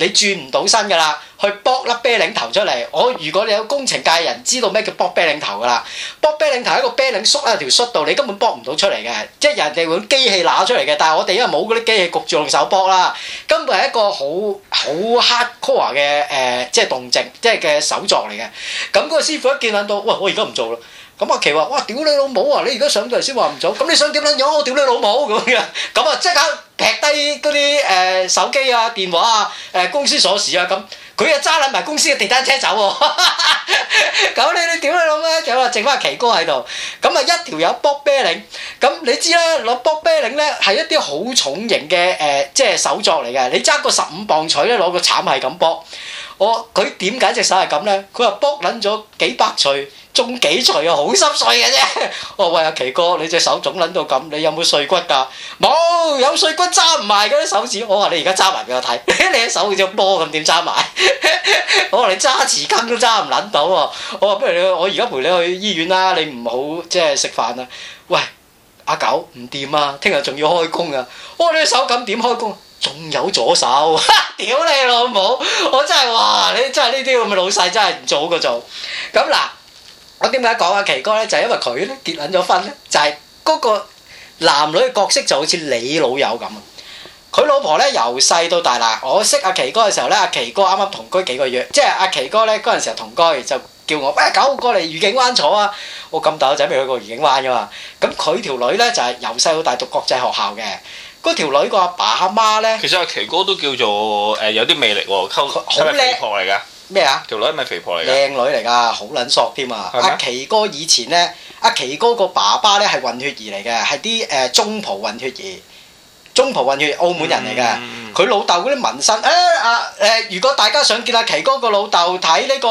Speaker 1: 你轉唔到身㗎啦，去卜粒啤領頭出嚟。如果你有工程界人知道咩叫卜啤領頭㗎啦，卜啤領頭係一個啤領縮喺條恤度，你根本卜唔到出嚟嘅，即係人哋會機器揦出嚟嘅。但係我哋因為冇嗰啲機器焗住用手卜啦，根本係一個好 hardcore 嘅即係動靜，即係嘅手作嚟嘅。咁嗰個師傅一見到，喂，我而家唔做啦。咁阿奇話：哇！屌你老母啊！你而家上到嚟先話唔做，咁你想點撚樣？我屌你老母咁樣，咁啊即刻劈低嗰啲手機啊、電話啊、公司鎖匙啊咁，佢啊揸撚埋公司嘅地單車走喎。咁你屌你老母，就話剩翻阿奇哥喺度，咁啊一條友卜啤領，咁你知啦，攞卜啤領咧係一啲好重型嘅即係手作嚟嘅，你揸個15磅錘咧攞個鏟係咁卜。佢點解隻手係咁咧？佢話卜撚咗幾百錘。中幾錘啊，好濕碎嘅啫！我話喂阿奇哥，你隻手腫撚到咁，你有冇碎骨㗎？冇，有碎骨揸唔埋嗰啲手指。我話你而家揸埋俾我睇，你隻手好似波咁點揸埋？我話你揸匙羹都揸唔撚到喎！我話不如我而家陪你去醫院啦，你唔好即係食飯啦。喂，阿狗唔掂啊，聽日仲要開工啊！我話你隻手咁點開工？仲有左手，屌你老母！我真係哇，你真係呢啲咁嘅老細真係唔做嗰做。咁嗱。我點解講阿奇哥咧？就係因為佢咧結撚咗婚咧，就係嗰個男女嘅角色就好似你老友咁啊！佢老婆咧由細到大啦，我識阿奇哥嘅時候咧，阿奇哥啱啱同居幾個月，即係阿奇哥咧嗰陣時候同居就叫我喂狗過嚟愉景灣坐啊！我咁大個仔未去過愉景灣噶嘛？咁佢條女咧就係由細到大讀國際學校嘅，嗰條女個阿爸阿媽咧，
Speaker 2: 其實阿奇哥都叫做有啲魅力喎，係咪肥婆嚟㗎？
Speaker 1: 咩啊？
Speaker 2: 條女係咪肥婆嚟㗎？
Speaker 1: 靚女嚟㗎，好撚索添啊！阿奇哥以前咧，阿奇哥個爸爸咧係混血兒嚟嘅，係啲中葡混血兒，中葡混血澳門人嚟嘅。佢老豆嗰啲紋身，如果大家想見阿奇哥個老豆睇呢個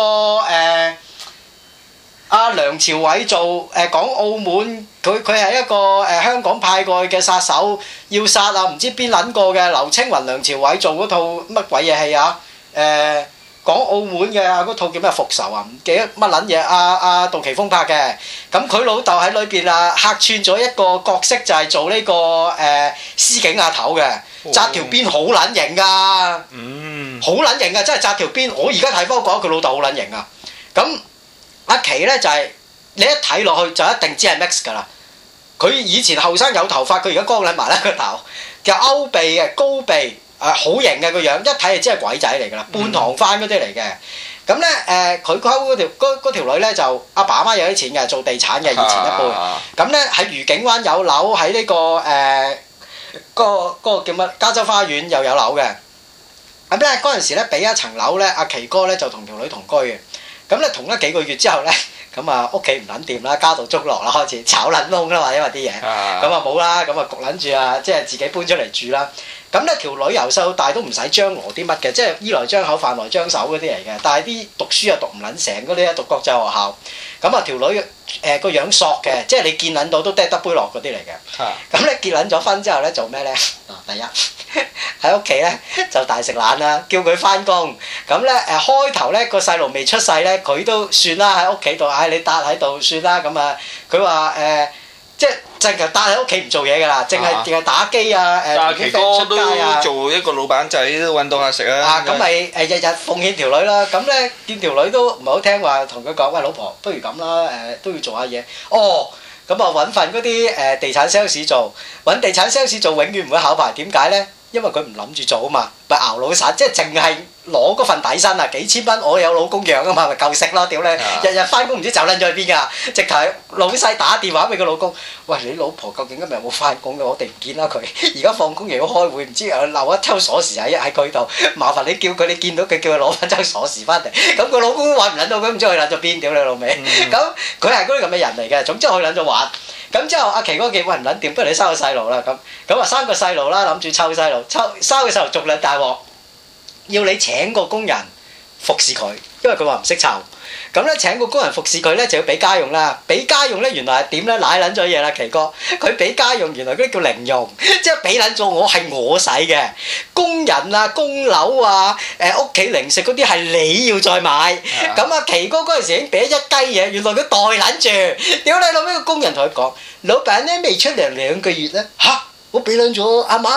Speaker 1: 阿梁朝偉做講澳門，佢係一個香港派過去嘅殺手，要殺啊唔知邊撚個嘅劉青雲、梁朝偉做嗰套乜鬼嘢戲啊？講澳門嘅嗰套叫咩復仇啊？唔記得乜撚嘢？阿杜琪峰拍嘅。咁佢老豆喺裏邊啊客串咗一個角色，就係做呢個司警阿頭嘅，紮條辮好撚型㗎。好撚型㗎，真係紮條辮。我而家睇翻我覺得佢老豆好撚型啊。咁阿奇咧就係你一睇落去就一定知係 Max 㗎啦。佢以前後生有頭髮，佢而家光撚埋啦個頭，叫歐鼻嘅高鼻。好型嘅個樣，一睇就知係鬼仔嚟㗎啦，半唐番嗰啲嚟嘅。咁咧佢溝嗰條女咧就阿爸阿媽有啲錢嘅，做地產嘅以前一輩。咁咧喺愉景灣有樓，喺呢個嗰個叫乜加州花園又有樓嘅。咁咧嗰陣時咧俾一層樓咧，阿奇哥咧就同條女同居嘅。咁咧同咗幾個月之後咧，咁啊屋企唔撚掂啦，家道中落啦，開始炒撚窿啦嘛，因為啲嘢。咁啊冇啦，咁啊焗撚住啊，即係自己搬出嚟住啦。咁咧條女由細到大都唔使張羅啲乜嘅，即係衣來張口飯來張手嗰啲嚟嘅。但係啲讀書又讀唔撚成嗰啲，讀國際學校。咁啊條女個樣索嘅，即係你見撚到都嗲得杯落嗰啲嚟嘅。咁咧結撚咗婚之後咧做咩咧？第一喺屋企咧就大食懶啦，叫佢翻工。咁咧開頭咧個細路未出世咧，佢都算啦喺屋企度，你搭喺度算啦。咁啊佢話即係淨係搭喺屋企唔做嘢㗎啦，淨係打機啊
Speaker 2: 但係奇哥都做一個老闆仔，都揾到下食啊。
Speaker 1: 咁咪日日奉獻條女啦。咁咧見條女都唔係好聽話，同佢講：喂老婆，不如咁啦，都要做下嘢。咁啊揾份嗰啲地產 sales 做，揾地產 sales 做永遠唔會考牌。點解咧？因為佢唔諗住做啊嘛，咪熬老實，即係淨係攞嗰份底薪啊，幾千蚊，我有老公養啊嘛，咪夠食咯，屌你！日日翻工唔知走撚咗去邊㗎，直頭老細打電話俾個老公，喂你老婆究竟今日有冇翻工嘅？我哋唔見啦佢，而家放工又要開會，唔知漏一抽鎖匙喺佢度，麻煩你叫佢，你見到佢叫佢攞翻抽鎖匙翻嚟，咁個老公揾唔撚到佢，唔知佢撚咗邊，屌你老味！咁佢係嗰啲咁嘅人嚟嘅，總之佢撚咗玩。咁之後阿奇哥見喂唔撚掂，不如你生個細路啦咁啊生個細路啦，諗住湊細路，生個細路仲兩大鑊，要你請個工人服侍佢，因為佢話唔識湊。咁咧請個工人服侍佢咧就要俾家用啦，俾家用咧原來係點咧奶撚咗嘢啦奇哥，佢俾家用原來嗰啲叫零用，即係俾撚咗我係我使嘅，工人啊供樓啊屋企零食嗰啲係你要再買，咁啊奇哥嗰陣時已經俾一雞嘢，原來佢袋撚住，屌你老味個工人同佢講，老闆咧未出糧2個月咧嚇，我俾撚咗阿媽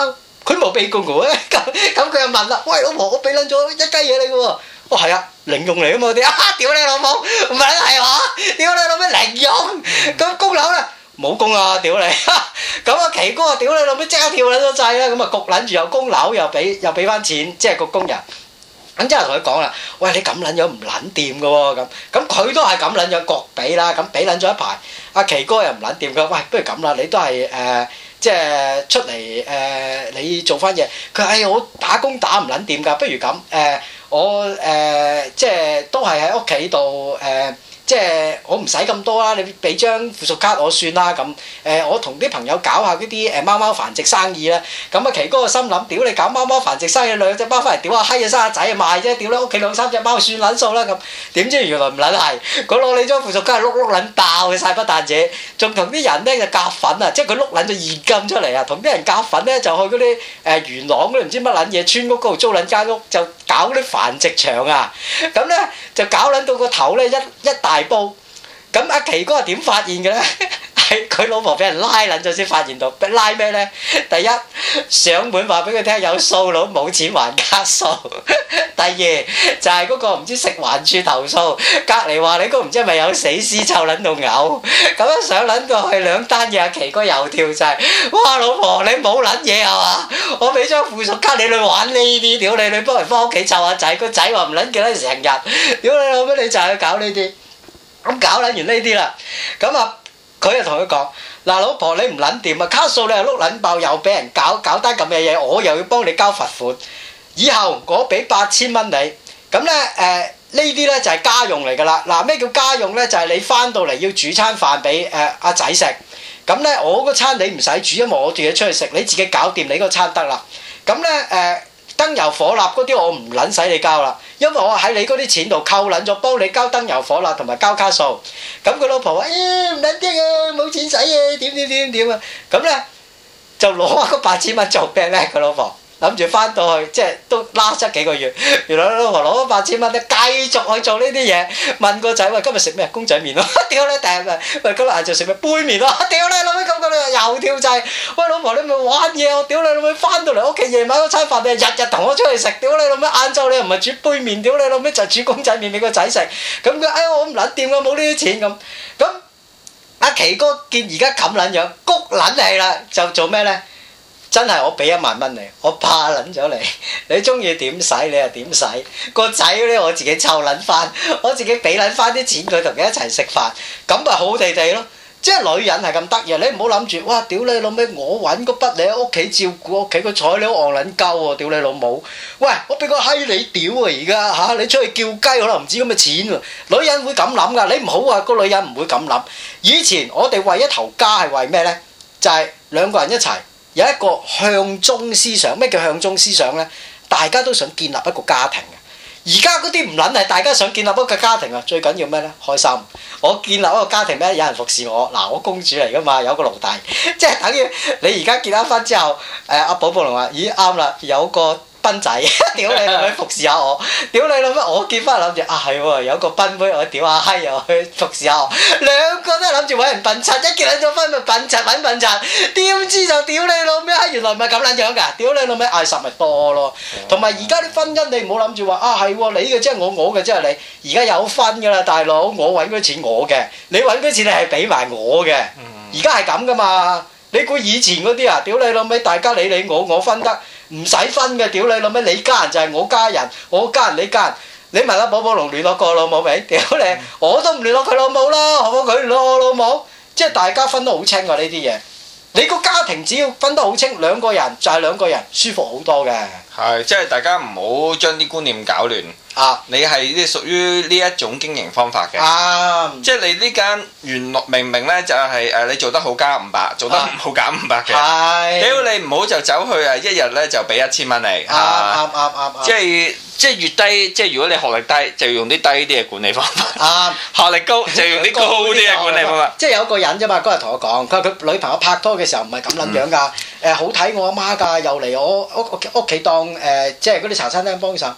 Speaker 1: 佢冇俾過我咧，咁佢又問啦，喂老婆，我俾撚咗一雞嘢你嘅喎，哦係啊，零用嚟啊嘛啲，屌你老母，唔係係嘛，屌你老味零用，咁供樓咧冇供啊，屌你，咁啊奇哥啊，屌你老味即刻跳撚咗掣啦，咁啊焗撚住又供樓又俾翻錢，即係個工人。咁之後同佢講啦，喂你咁撚樣唔撚掂嘅喎，咁佢都係咁撚樣各俾啦，咁俾撚咗一排，阿奇哥又唔撚掂，佢話喂不如咁啦，你都係即係出嚟你做翻嘢，佢話我打工打唔撚掂㗎，不如咁我即係都係喺屋企度即係我唔使咁多啦，你俾張附屬卡我算啦咁。我同啲朋友搞下嗰啲貓貓繁殖生意啦。咁啊，奇哥個心諗，屌你搞貓貓繁殖生意，兩隻貓翻嚟屌下閪啊，生下仔啊賣啫，屌你屋企兩三隻貓算撚數啦咁。點知原來唔撚係，佢攞你張附屬卡碌撚爆嘅晒不但止，仲同啲人咧就夾粉啊，即係佢碌撚咗現金出嚟啊，同啲人夾粉咧就去嗰啲元朗嗰啲唔知乜撚嘢村屋嗰度租撚間屋，就搞嗰啲繁殖場啊。咁咧就搞撚到個頭咧一大煲，咁阿奇哥係點發現嘅咧？係佢老婆俾人拉撚咗先發現到，拉咩咧？第一上門話俾佢聽有數佬冇錢還卡數，第二就係嗰個唔知食環署投訴，隔離話你嗰個唔知係咪有死屍臭撚到嘔，咁樣上撚到去兩單嘢，阿奇哥又跳掣，哇老婆你冇撚嘢係嘛？我俾張附屬卡你去玩呢啲，屌你幫人翻屋企湊下仔，個仔話唔撚記得成日，屌你老味你就係去搞呢啲。咁搞撚完呢啲啦，咁啊佢就同佢講：嗱老婆你唔撚掂啊，卡數你又碌撚爆，又俾人搞單咁嘅嘢，我又要幫你交罰款。以後我俾8000蚊你，咁咧呢啲咧就係家用嚟㗎啦。嗱咩叫家用咧？就係你翻到嚟要煮餐飯俾阿仔食。咁咧我嗰餐你唔使煮，因為我自己出去食，你自己搞掂你嗰餐得啦。咁咧燈油火蠟嗰啲我唔撚使你交啦，因為我喺你嗰啲錢度扣撚咗，幫你交燈油火蠟同埋交卡數。咁佢老婆話：唔撚驚啊，冇錢使啊，點啊！咁咧就攞嗰8000蚊做咩咧？佢老婆諗住翻到去，即係都拉咗幾個月。原來老婆攞咗8000蚊咧，繼續去做呢啲嘢。問個仔：喂，今日食咩？公仔麵咯！屌你第日喂，今日晏晝食咩？杯麵咯！屌你老味咁你又跳掣！喂老婆你咪玩嘢！我屌你老味翻到嚟屋企夜晚嗰餐飯你日日同我出去食！屌你老味晏晝你又唔係煮杯麵！屌你老味就煮公仔麵俾個仔食！咁佢我唔撚掂啦，冇呢啲錢咁。咁阿奇哥見而家咁撚樣，谷撚氣啦，就做咩咧？真係我俾1萬蚊你，我怕撚咗你，你中意點使你就點使，個仔咧我自己湊撚翻，我自己俾撚翻啲錢佢同佢一齊食飯，咁咪好地地咯。即係女人係咁得意，你唔好諗住哇！屌你老味，我揾嗰筆你喺屋企照顧屋企個彩料戇撚鳩喎！屌你老母！喂，我俾個閪你屌啊！而家嚇你出去叫雞可能唔知咁嘅錢喎。女人會咁諗㗎，你唔好話個女人唔會咁諗。以前我哋為一頭家係為咩呢？就係兩個人一齊有一個向中思想。咩叫向中思想呢？大家都想建立一個家庭嘅。而家嗰啲唔撚係大家想建立一個家庭啊！最緊要咩呢？開心。我建立一個家庭咩？有人服侍我。嗱，我公主嚟㗎嘛，有個奴隸，即係等於你而家結咗婚之後，阿寶寶龍話：咦啱啦，有個賓仔，屌你老味服侍下我，屌你老味我結婚諗住係喎，有個賓妹我屌下閪又去服侍下我，兩個都係諗住揾人笨柒，一結撚咗婚咪笨柒揾笨柒，點知就屌你老味原來唔係咁撚樣㗎，屌你老味嗌實咪多咯。同埋而家啲婚姻你唔好諗住話係喎，你嘅即係我嘅即係你，而家有分㗎啦，大佬，我揾嗰啲錢我嘅，你揾嗰啲錢你係俾埋我嘅，而家係咁㗎嘛。你估以前嗰啲啊？屌你老味，大家你我分得唔使分嘅。屌你老味，你家人就係我家人，我家人你家人。你問阿寶寶龍聯絡過老母未？屌你，我都唔聯絡佢老母啦，何況佢聯絡我老母？即係大家分得好清㗎呢啲嘢。你個家庭只要分得好清，兩個人就係兩個人，舒服好多嘅。
Speaker 2: 係，即係大家唔好將啲觀念搞亂。你係屬於呢一種經營方法嘅。即係你呢間原來明明咧就係你做得好加500，做得唔好減500嘅。屌你唔好就走去一日咧就俾1000蚊你。啱。即係越低，即係如果你學歷低，就要用啲低啲嘅管理方法。學歷高就要用啲高啲嘅管理方法。即係有一個人啫嘛，嗰日同我講，佢話佢女朋友拍拖嘅時候唔係咁撚樣㗎。好睇我阿媽㗎，又嚟我屋企當即係嗰啲茶餐廳幫手。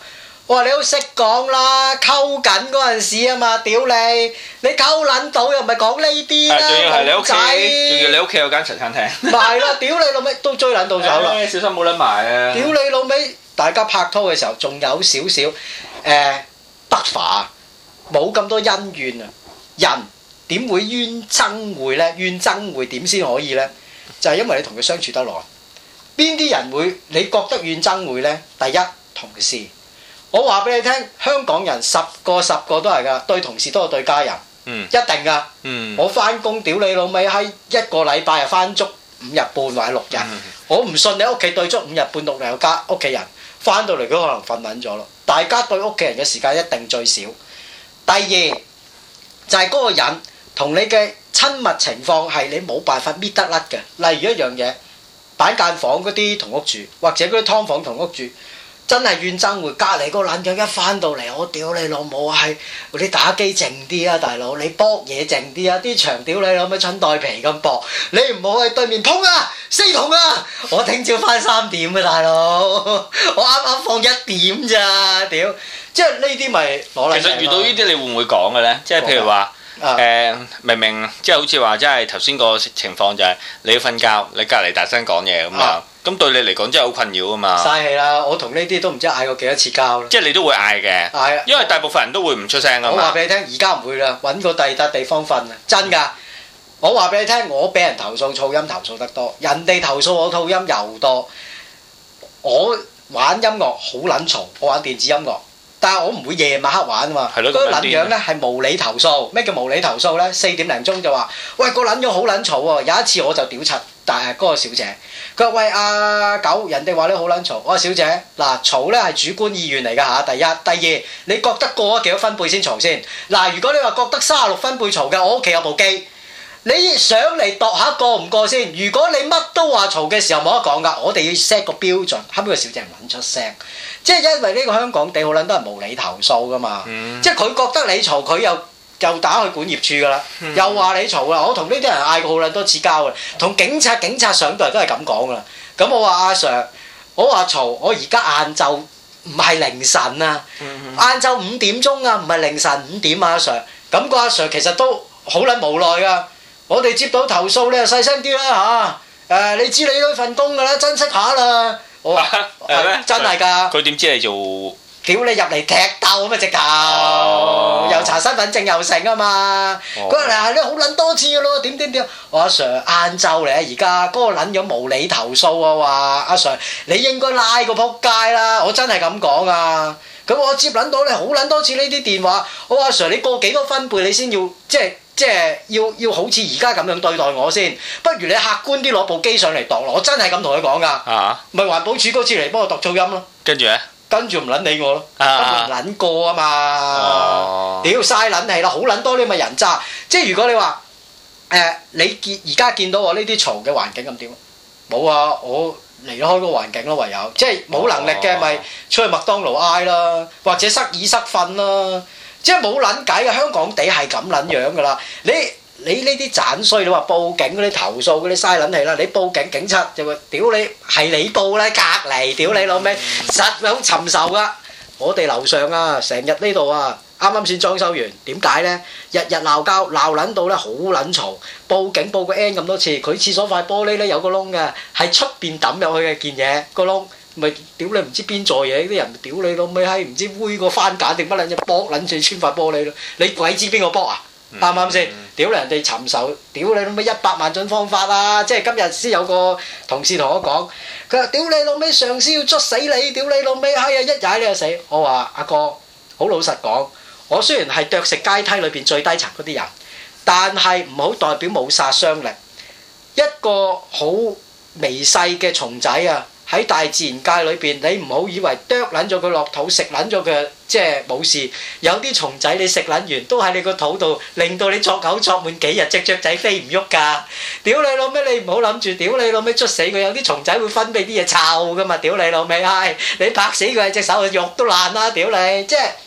Speaker 1: 我話你好識講啦，溝緊嗰陣時啊嘛，屌你！你溝撚到又唔係講呢啲啦，
Speaker 2: 仲要係你屋企，
Speaker 1: 仔
Speaker 2: 仲要你屋企有間茶餐廳。
Speaker 1: 唔係啦，屌你老味都追撚到手啦！
Speaker 2: 小心冇撚埋啊！
Speaker 1: 屌你老味，大家拍拖嘅時候仲有少少不法，冇咁多恩怨啊！人點會冤憎會呢？冤憎會點先可以呢？就係因為你同佢相處得耐。邊啲人會你覺得怨憎會呢？第一，同事。我話俾你聽，香港人10個都係㗎，對同事多過對家人，一定㗎。我翻工屌你老味，喺一個禮拜又翻足5日半或者6日，我唔信你屋企對足5日半6日有家屋企人，翻到嚟佢可能瞓撚咗咯。大家對屋企人嘅時間一定最少。第二就係嗰個人同你嘅親密情況係你冇辦法搣得甩嘅，例如一樣嘢，板間房嗰啲同屋住，或者嗰啲劏房同屋住。真係怨憎會，隔離個撚樣一翻到嚟，我屌你老母係，你打機靜啲啊，大佬，你搏嘢靜啲啊，啲牆屌你老味春袋皮咁薄，你唔好去對面碰啊，4筒啊，我聽朝翻3點啊，大佬，我啱啱放1點咋，屌，即係呢啲咪攞嚟。
Speaker 2: 其實遇到呢啲你會唔會講嘅咧？即係譬如話。明明即係好似話，即係頭先個情況就係你要瞓覺，你隔離大聲講嘢咁樣，咁對你嚟講真係好困擾啊嘛！
Speaker 1: 嘥氣啦！我同呢啲都唔知嗌過幾多次交啦。
Speaker 2: 即係你都會嗌嘅，
Speaker 1: 嗌，
Speaker 2: 因為大部分人都會唔出聲啊嘛。
Speaker 1: 我話俾你聽，而家唔會啦，揾個第二笪地方瞓啊！真㗎，我話俾你聽，我俾人投訴噪音投訴得多，人哋投訴我噪音又多。我玩音樂好撚嘈，我玩電子音樂。但係我唔會夜晚黑玩啊嘛，嗰個撚樣咧係無理投訴。咩叫無理投訴咧？4點零鐘就話：喂，個撚樣好撚嘈喎！有一次我就屌柒，但係嗰個小姐，佢話：喂，阿狗，人哋話你好撚嘈。我話小姐，嗱，嘈咧係主觀意願嚟㗎嚇。第一，第二，你覺得過咗幾多分貝先嘈先？嗱，如果你話覺得36分貝嘈嘅，我屋企有部機。你上嚟度下過唔過先？如果你乜都話嘈嘅時候冇得講㗎，我哋要 set 個標準。後尾個小姐唔撚出聲，即係因為呢個香港地好撚多人無理投訴㗎嘛。即係佢覺得你嘈，佢又打去管業處㗎啦，又話你嘈啦。我同呢啲人嗌過好撚多次交㗎，同警察上到嚟都係咁講㗎啦。咁我話阿 Sir，我話嘈，我而家晏晝唔係凌晨啊，晏晝5點鐘啊，唔係凌晨5點啊，阿 Sir。咁個阿 Sir 其實都好撚無奈㗎。我哋接到投訴，你就細聲啲啦嚇。你知你呢份工㗎啦，珍惜下啦。我真係㗎。
Speaker 2: 佢點知你做？
Speaker 1: 屌你入嚟踢竇咁啊！直頭又查身份證又成啊嘛！佢話嗱你好撚多次㗎咯，點？我阿 Sir 晏晝嚟啊！而家嗰個撚樣無理投訴啊！話阿 Sir 你應該拉個仆街啦！我真係咁講啊！咁我接撚到你好撚多次呢啲電話，我話阿 Sir 你過幾多分貝你先要即係要好似而家咁樣對待我先，不如你客觀啲攞部機上嚟度咯！我真係咁同佢講㗎，咪環保署嗰次嚟幫我度噪音咯。
Speaker 2: 跟住咧？
Speaker 1: 跟住唔撚理我咯，不唔撚過啊嘛！屌嘥撚氣啦，好撚多呢咪人渣。即係如果你話你而家見到我呢啲嘈嘅環境咁點？冇啊，我離開個環境咯，唯有即係冇能力嘅咪出去麥當勞嗌啦，或者塞耳塞瞓啦。即係冇撚計嘅，香港地係咁撚樣㗎啦。你呢啲盞衰，你話報警嗰啲投訴嗰啲嘥撚氣啦。你報警警察就會屌你係你報啦，隔離屌你老味，實有尋仇㗎。我哋樓上啊，成日呢度啊，啱啱先裝修完，點解呢？日日鬧交鬧撚到咧好撚嘈，報警報過 N 咁多次，佢廁所塊玻璃咧有個窿嘅，係出邊抌入去嘅件嘢個窿。咪屌你唔知邊座嘢啲人屌你老味閪，唔知煨個番梘定乜撚嘢剝撚住穿塊玻璃咯，你鬼知邊個剝啊？啱唔啱先？屌人哋尋仇，屌你老味100萬種方法啊！即係今日先有個同事同我講，佢話屌你老味上司要捽死你，屌你老味閪啊一踩你就死！我話阿哥好老實講，我雖然係啄食階梯裏邊最低層嗰啲人，但係唔好代表冇殺傷力。一個好微細嘅蟲仔啊！喺大自然界裏邊，你唔好以為啄撚咗佢落肚，食撚咗佢即係冇事。有啲蟲仔你食撚完都喺你個肚度，令到你作嘔作滿幾日，隻雀仔飛唔喐㗎。屌你老味，你唔好諗住，屌你老味捽死佢。有啲蟲仔會分泌啲嘢臭㗎嘛，屌你老味，係你拍死佢隻手，肉都爛啦，屌你！即係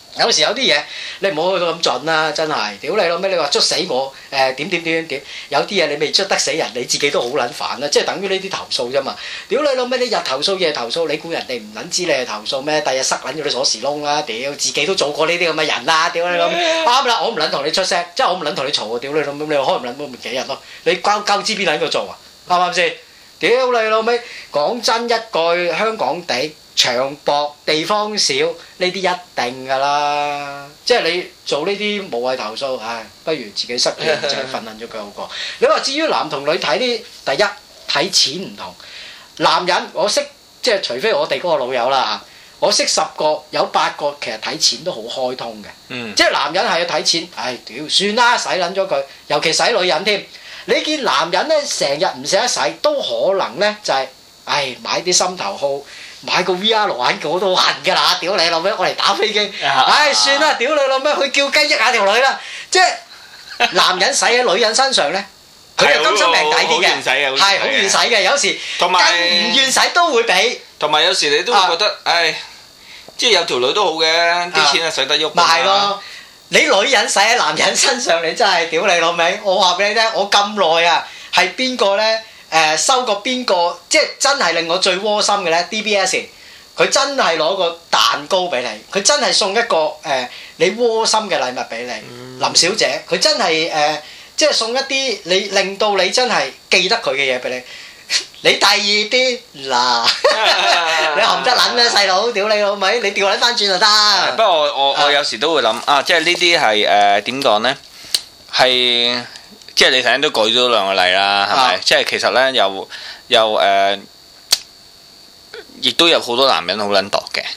Speaker 1: 有時有啲嘢你唔好去到咁盡啦，真係屌你老味！你話捉死我點？有啲嘢你未捉得死人，你自己都好撚煩啦，即係等於呢啲投訴啫嘛。屌你老味！你日投訴夜投訴，你估人哋唔撚知你係投訴咩？第日塞撚咗你鎖匙窿啦！屌自己都做過呢啲咁嘅人啦！屌你老味！啱啦，我唔撚同你出聲，即係我唔撚同你嘈啊！屌你老味！你開唔撚冇咪幾日咯？你交支邊撚個做啊？啱唔啱先？屌你老味！講真一句，香港地長薄地方少，呢啲一定㗎啦。即係你做呢啲無謂投訴，唉，不如自己塞住就係瞓撚咗佢好過。你話至於男同女睇啲，第一睇錢唔同。男人我識，即係除非我哋嗰個老友啦嚇，我識10個有8個其實睇錢都好開通嘅。即係男人係要睇錢，唉屌算啦，使撚咗佢，尤其使女人添。你見男人咧成日唔捨得使，都可能咧就係、唉買啲心頭好。買個 VR 眼鏡我都痕㗎啦！屌你老味，我嚟打飛機，唉算啦！屌你老味，去叫雞益下條女啦！即係男人使喺女人身上咧，佢係甘心命抵啲嘅，係好願使嘅。有時更唔願使都會俾。
Speaker 2: 同埋有時你都會覺得，唉，即係有條女都好嘅，啲錢係使得喐。
Speaker 1: 咪係咯，你女人使喺男人身上，你真係屌你老味！我話俾你聽，我咁耐啊，係邊個咧？收過邊個，即係真係令我最窩心嘅咧 ？DBS 佢真係攞個蛋糕俾你，佢真係送一個你窩心嘅禮物俾你。林小姐佢真係即係送一啲你令到你真係記得佢嘅嘢俾你。你第二啲嗱，你含得撚咩細佬？屌你老味，你調撚翻轉就得。
Speaker 2: 不過我有時都會諗啊，即係呢啲係點講咧？係。即係你頭先都舉咗2個例啦，係咪？即係其實咧，又亦都有好多男人好撚惰嘅。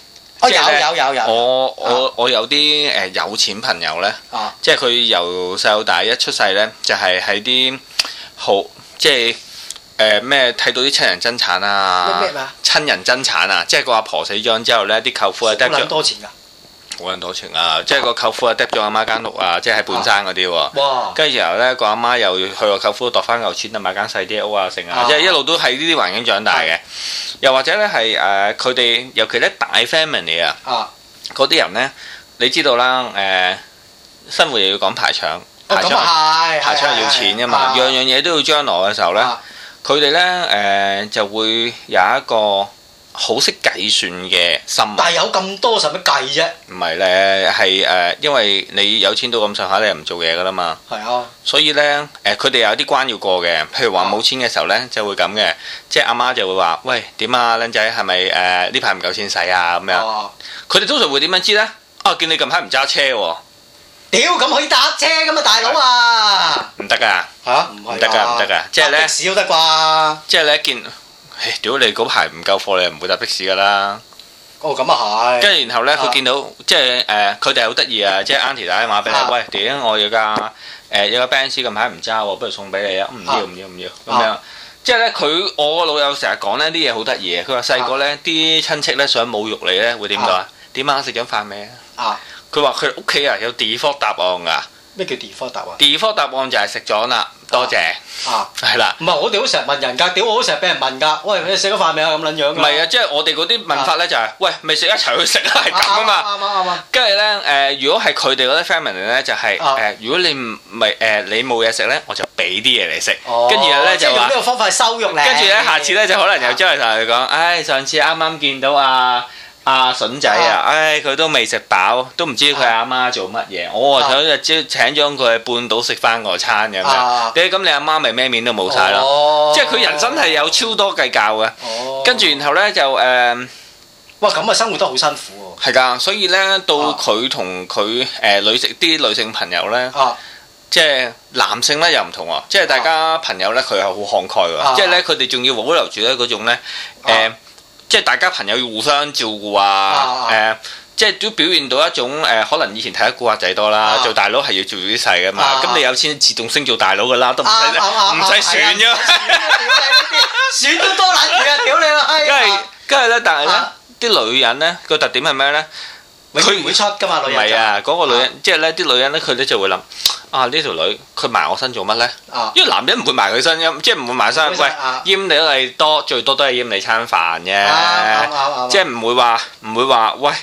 Speaker 2: 有。我有啲有錢朋友咧，即係佢由細到大一出世咧，就係喺啲好即係咩睇到啲親人爭產啊，
Speaker 1: 咩嘛？
Speaker 2: 親人爭產啊，即係個阿婆死咗之後咧，啲舅父係得咗。
Speaker 1: 好撚多錢㗎！
Speaker 2: 好撚多錢啊！即係個舅父啊，揼咗阿媽間屋啊，即係喺半山嗰啲喎。跟住然後咧，個阿媽又去個舅父度翻嚿錢啊，買間細啲屋啊，成啊，即係一路都喺呢啲環境長大嘅。又或者咧係佢哋尤其咧大 family 啊，嗰啲人咧，你知道啦生活又要講排場，排場要錢㗎嘛，樣樣嘢都要將來嘅時候咧，佢哋咧就會有一個好識計算嘅心，
Speaker 1: 但係有咁多使乜計啫？
Speaker 2: 唔係咧，係因為你有錢到咁上下，你又唔做嘢噶啦嘛。係啊。所以咧佢哋有啲關要過嘅，譬如話冇錢嘅時候咧，就會咁嘅，即係阿媽就會話：喂，點啊，靚仔，係咪呢排唔夠錢使啊？咁樣。佢哋通常會點樣知咧？啊，見你近排唔揸車喎。屌，咁可以搭車㗎嘛，大佬啊！唔得㗎。嚇？唔得㗎，唔得㗎。即係咧。的士都得啩？即係你一見。屌你嗰排唔夠貨，你又唔會搭的士噶啦。
Speaker 1: 哦，咁啊係。跟
Speaker 2: 住然後咧，佢見到即係佢哋好得意啊！即係 Auntie 打電話俾你，喂，屌我有架有架 Benz 近排唔揸喎，不如送俾你啊！唔要咁樣。即係咧，我個老友成日講呢啲嘢好得意嘅。佢話細個咧，啲親戚咧想侮辱你咧，會點講啊？點啊？食咗飯未啊？佢話佢屋企啊有 default 答案㗎。
Speaker 1: 咩叫 default 答案
Speaker 2: ？default 答案就係食咗啦，多謝。係啦。唔係
Speaker 1: 我哋好成日問人㗎，屌我好成日俾人問㗎。喂，你食咗飯未啊？咁撚樣。
Speaker 2: 唔係啊，即係我哋嗰啲問法咧就係，喂，未食一齊去食啊，係咁啊嘛。啱。跟住咧如果係佢哋嗰啲 family 咧，就係如果你唔係你冇嘢食咧，我就俾啲嘢你食。跟住咧就話。用呢個方法收肉你。跟住咧，下次咧就可能又將嚟同佢講，唉，上次啱啱見到阿筍仔啊，唉，佢都未食飽，都唔知佢阿媽做乜嘢。我想就請咗佢去半島食翻個餐咁樣。咁你阿媽咪咩面都冇晒咯。即係佢人生係有超多計較嘅。跟住然後咧就
Speaker 1: 哇咁啊生活得好辛苦喎。
Speaker 2: 係㗎，所以咧到佢同佢女性朋友咧，即係男性咧又唔同喎。即係大家朋友咧佢係好慷慨喎。即係咧佢哋仲要保留住咧嗰種咧即係大家朋友要互相照顧啊！即係都表現到一種可能以前睇得古惑仔多啦，做大佬係要做啲細噶嘛。咁你有錢自動升做大佬噶啦，都唔使選啫。
Speaker 1: 選都多撚住啊！屌你啦！
Speaker 2: 跟住咧，但係咧啲女人咧個特點係咩咧？
Speaker 1: 佢唔會出噶嘛，女人。
Speaker 2: 唔係啊，嗰個女人即係咧啲女人咧，佢咧就會諗啊呢條女佢埋我身做乜咧？因為男人唔會埋佢身嘅，即係唔會埋身。喂，閹你都係多，最多都係閹你餐飯啫。即係唔會話喂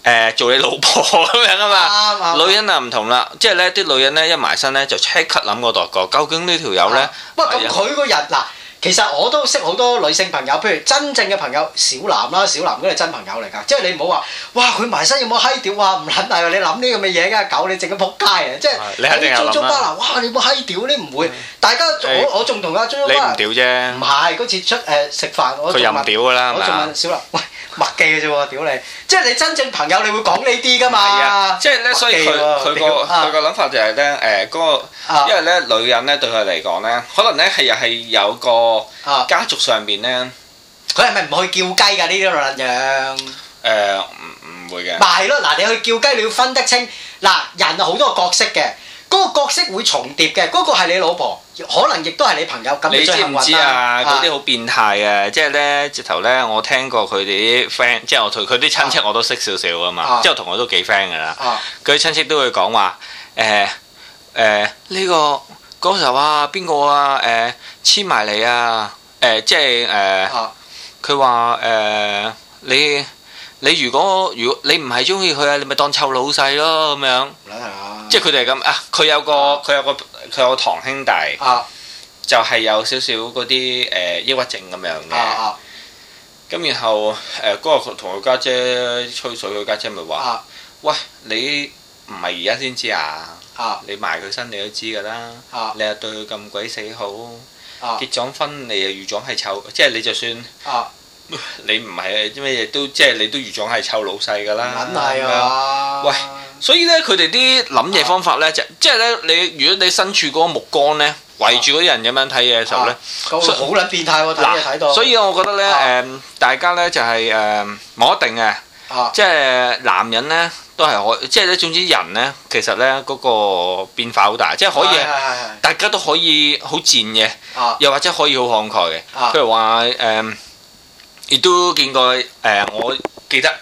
Speaker 2: 做你老婆咁樣啊嘛。
Speaker 1: 啱
Speaker 2: 女人啊唔同啦，即係咧啲女人咧一埋身咧就即刻諗個度角，究竟呢條友咧？
Speaker 1: 喂，咁佢個人嗱。其實我都識好多女性朋友，譬如真正嘅朋友小南啦，小南嗰啲係真朋友嚟㗎，即係你唔好話，哇佢埋身有冇閪屌啊？唔撚係你諗呢咁嘅嘢㗎，狗你淨係撲街啊！即係
Speaker 2: 你肯定係諗啦。
Speaker 1: 租巴拿，哇你冇閪屌你唔會，大家我仲同阿租巴拿，
Speaker 2: 你唔屌啫。唔
Speaker 1: 係嗰次出食飯，我仲問，
Speaker 2: 佢任屌㗎啦，
Speaker 1: 我仲問小南，喂麥記嘅啫喎，屌你！即係你真正朋友，你會講呢啲㗎嘛？
Speaker 2: 即係咧，所以佢個諗法就係咧嗰個，因為咧女人咧對佢嚟講咧，可能咧係有個家族上邊咧，
Speaker 1: 佢係咪唔去叫雞㗎呢啲兩樣？
Speaker 2: 唔會嘅。
Speaker 1: 咪係咯，嗱你去叫雞你要分得清，嗱人啊好多個角色嘅，嗰個角色會重疊嘅，嗰個係你老婆，可能亦都係你朋友，咁你最幸運啦。你知唔知啊？
Speaker 2: 嗰啲好變態嘅，即係咧直頭咧，我聽過佢哋啲 friend，即係我同佢啲親戚我都識少少㗎嘛，即係我同佢都幾 friend 㗎啦。佢啲親戚都會講話呢個嗰時候啊邊個啊黐埋嚟啊即係佢話你如果你唔係中意佢啊，你咪當臭老細咯咁樣。即係佢哋係咁啊！佢有個堂兄弟，就係有少少嗰啲抑鬱症咁樣嘅。咁然後嗰個同佢家姐吹水，佢家姐咪話：喂，你唔係而家先知啊？你埋佢身你都知㗎啦。你又對佢咁鬼死好，結咗婚你又預咗係臭，即係你就算。你唔係咩嘢都即係你都預咗係臭老細㗎啦，
Speaker 1: 梗係啊！
Speaker 2: 喂，所以咧佢哋啲諗嘢方法咧即係咧你如果你身處嗰個目光咧圍住嗰啲人咁樣睇嘢嘅時候咧，
Speaker 1: 好撚變態喎！睇嘢睇到。
Speaker 2: 所以我覺得咧大家咧就係冇一定嘅，即係男人咧都係可，即係咧總之人咧其實咧嗰個變化好大，即係可以大家都可以好賤嘅，又或者可以好慷慨嘅，譬如話亦都見過我記得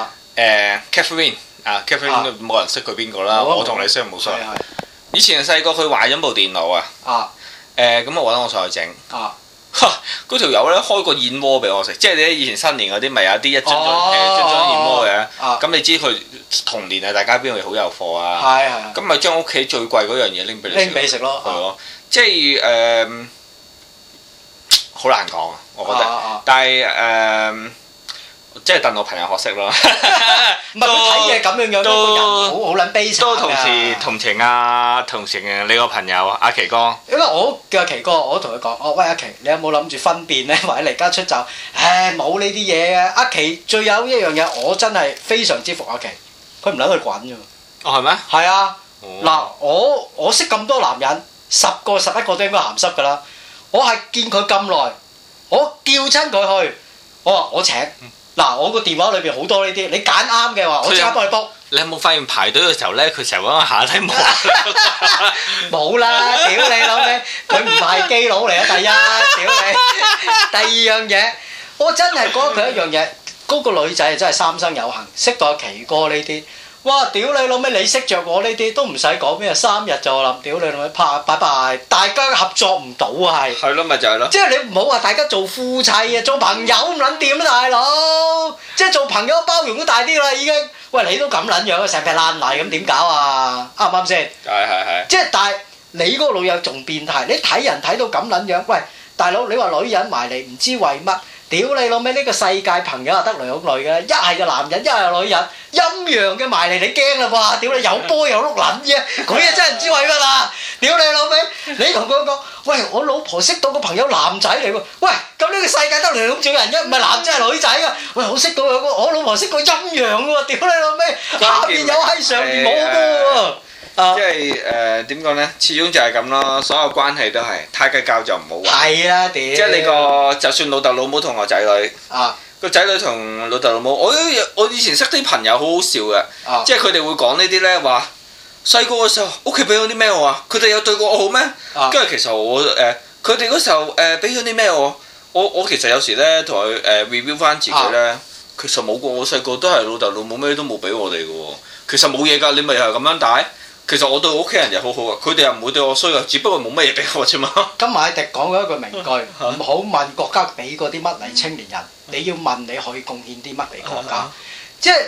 Speaker 2: Catherine Catherine 冇人識佢邊個啦，我同你識冇所謂。以前細個佢壞咗部電腦啊，咁我揾我上去整，嗰條友咧開個燕窩俾我食，即係你以前新年嗰啲咪有啲一樽燕窩嘅，咁你知佢童年啊，大家邊度好有貨啊，咁咪將屋企最貴嗰樣嘢拎俾你食咯，係咯，即係好難講啊，我覺得，但係即係戥我朋友學識咯。
Speaker 1: 唔係佢睇嘢咁樣樣，個人好撚悲慘㗎。
Speaker 2: 都同時同情你個朋友阿奇哥。
Speaker 1: 因為我叫阿奇哥，我同佢講：喂阿奇，你有冇諗住分辨咧，或者離家出走？冇呢啲嘢嘅。阿奇最有一樣嘢，我真係非常之服阿奇，佢唔撚去滾㗎。
Speaker 2: 哦，係咩？
Speaker 1: 係啊。嗱，我識咁多男人，10個11個都應該鹹濕㗎啦。我係見佢咁耐，我叫親佢去，我話我請。嗱，我個電話裏邊好多呢啲，你揀啱嘅話，我即刻幫你 book。
Speaker 2: 你有冇發現排隊嘅時候咧，佢成日揾我下低望？
Speaker 1: 冇啦，屌你老味，佢唔係基佬嚟啊！第一，屌你，第二樣嘢，我真係覺得佢一樣嘢，嗰個女仔真係三生有幸，識到阿奇哥呢啲。哇！屌你老味，你識着我呢啲都唔使講咩，3日就諗，屌你老味，拜拜，大家合作唔到啊，係。係咯，咪就係咯。即係你唔好話大家做夫妻啊，做朋友唔撚掂啊，大佬。即係做朋友包容都大啲啦，已經。喂，你都咁撚樣，成片爛泥咁點搞啊？啱唔啱先？係。即係但係你嗰個老友仲變態，你睇人睇到咁撚樣，喂，大佬你話女人埋嚟唔知為乜？屌你老味！呢個世界朋友係得兩類嘅，一係就男人，一係女人。陰陽嘅埋嚟你驚啦喎！屌你有波有碌撚啫，佢啊真係唔知為乜啦！屌你老味！你同佢講，喂，我老婆識到個朋友男仔嚟喎，喂，咁呢個世界得兩種人啫，唔係男仔係女仔㗎。喂，我識到有個我老婆識個陰陽喎，屌你老味！下邊有喺上邊冇波喎。
Speaker 2: 即係點講咧？始終就係咁咯，所有關係都係太計較就唔好玩。
Speaker 1: 係啊，屌！
Speaker 2: 即係你個就算老豆老母同個仔女，個仔女同老豆老母，我以前識啲朋友好好笑嘅，即係佢哋會講呢啲咧話，細個嘅時候屋企俾咗啲咩我啊？佢哋有對過我好咩？跟住其實我佢哋嗰時候俾咗啲咩我其實有時咧同佢review 翻自己咧，其實冇過，我細個都係老豆老母咩都冇俾我哋嘅喎，其實冇嘢㗎，你咪又係咁樣大。其實我對屋企人又好好啊，佢哋又唔會對我衰啊，只不過冇乜嘢俾我啫嘛。
Speaker 1: 金馬迪講過一句名句，唔好問國家俾過啲乜嚟青年人，你要問你可以貢獻啲乜俾國家。即係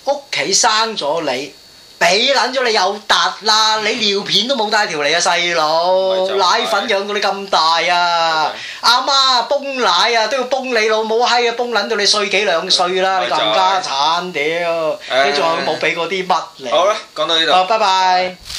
Speaker 1: 屋企生咗你。俾撚咗你有突啦！你尿片都冇帶條嚟啊，細佬！奶粉養到你咁大啊！阿媽泵奶啊都要泵你老母閪啊！泵撚到你歲幾兩歲啦！你咁家產屌！你仲有冇俾過啲乜你？
Speaker 2: 好啦，講到呢度。
Speaker 1: 拜拜。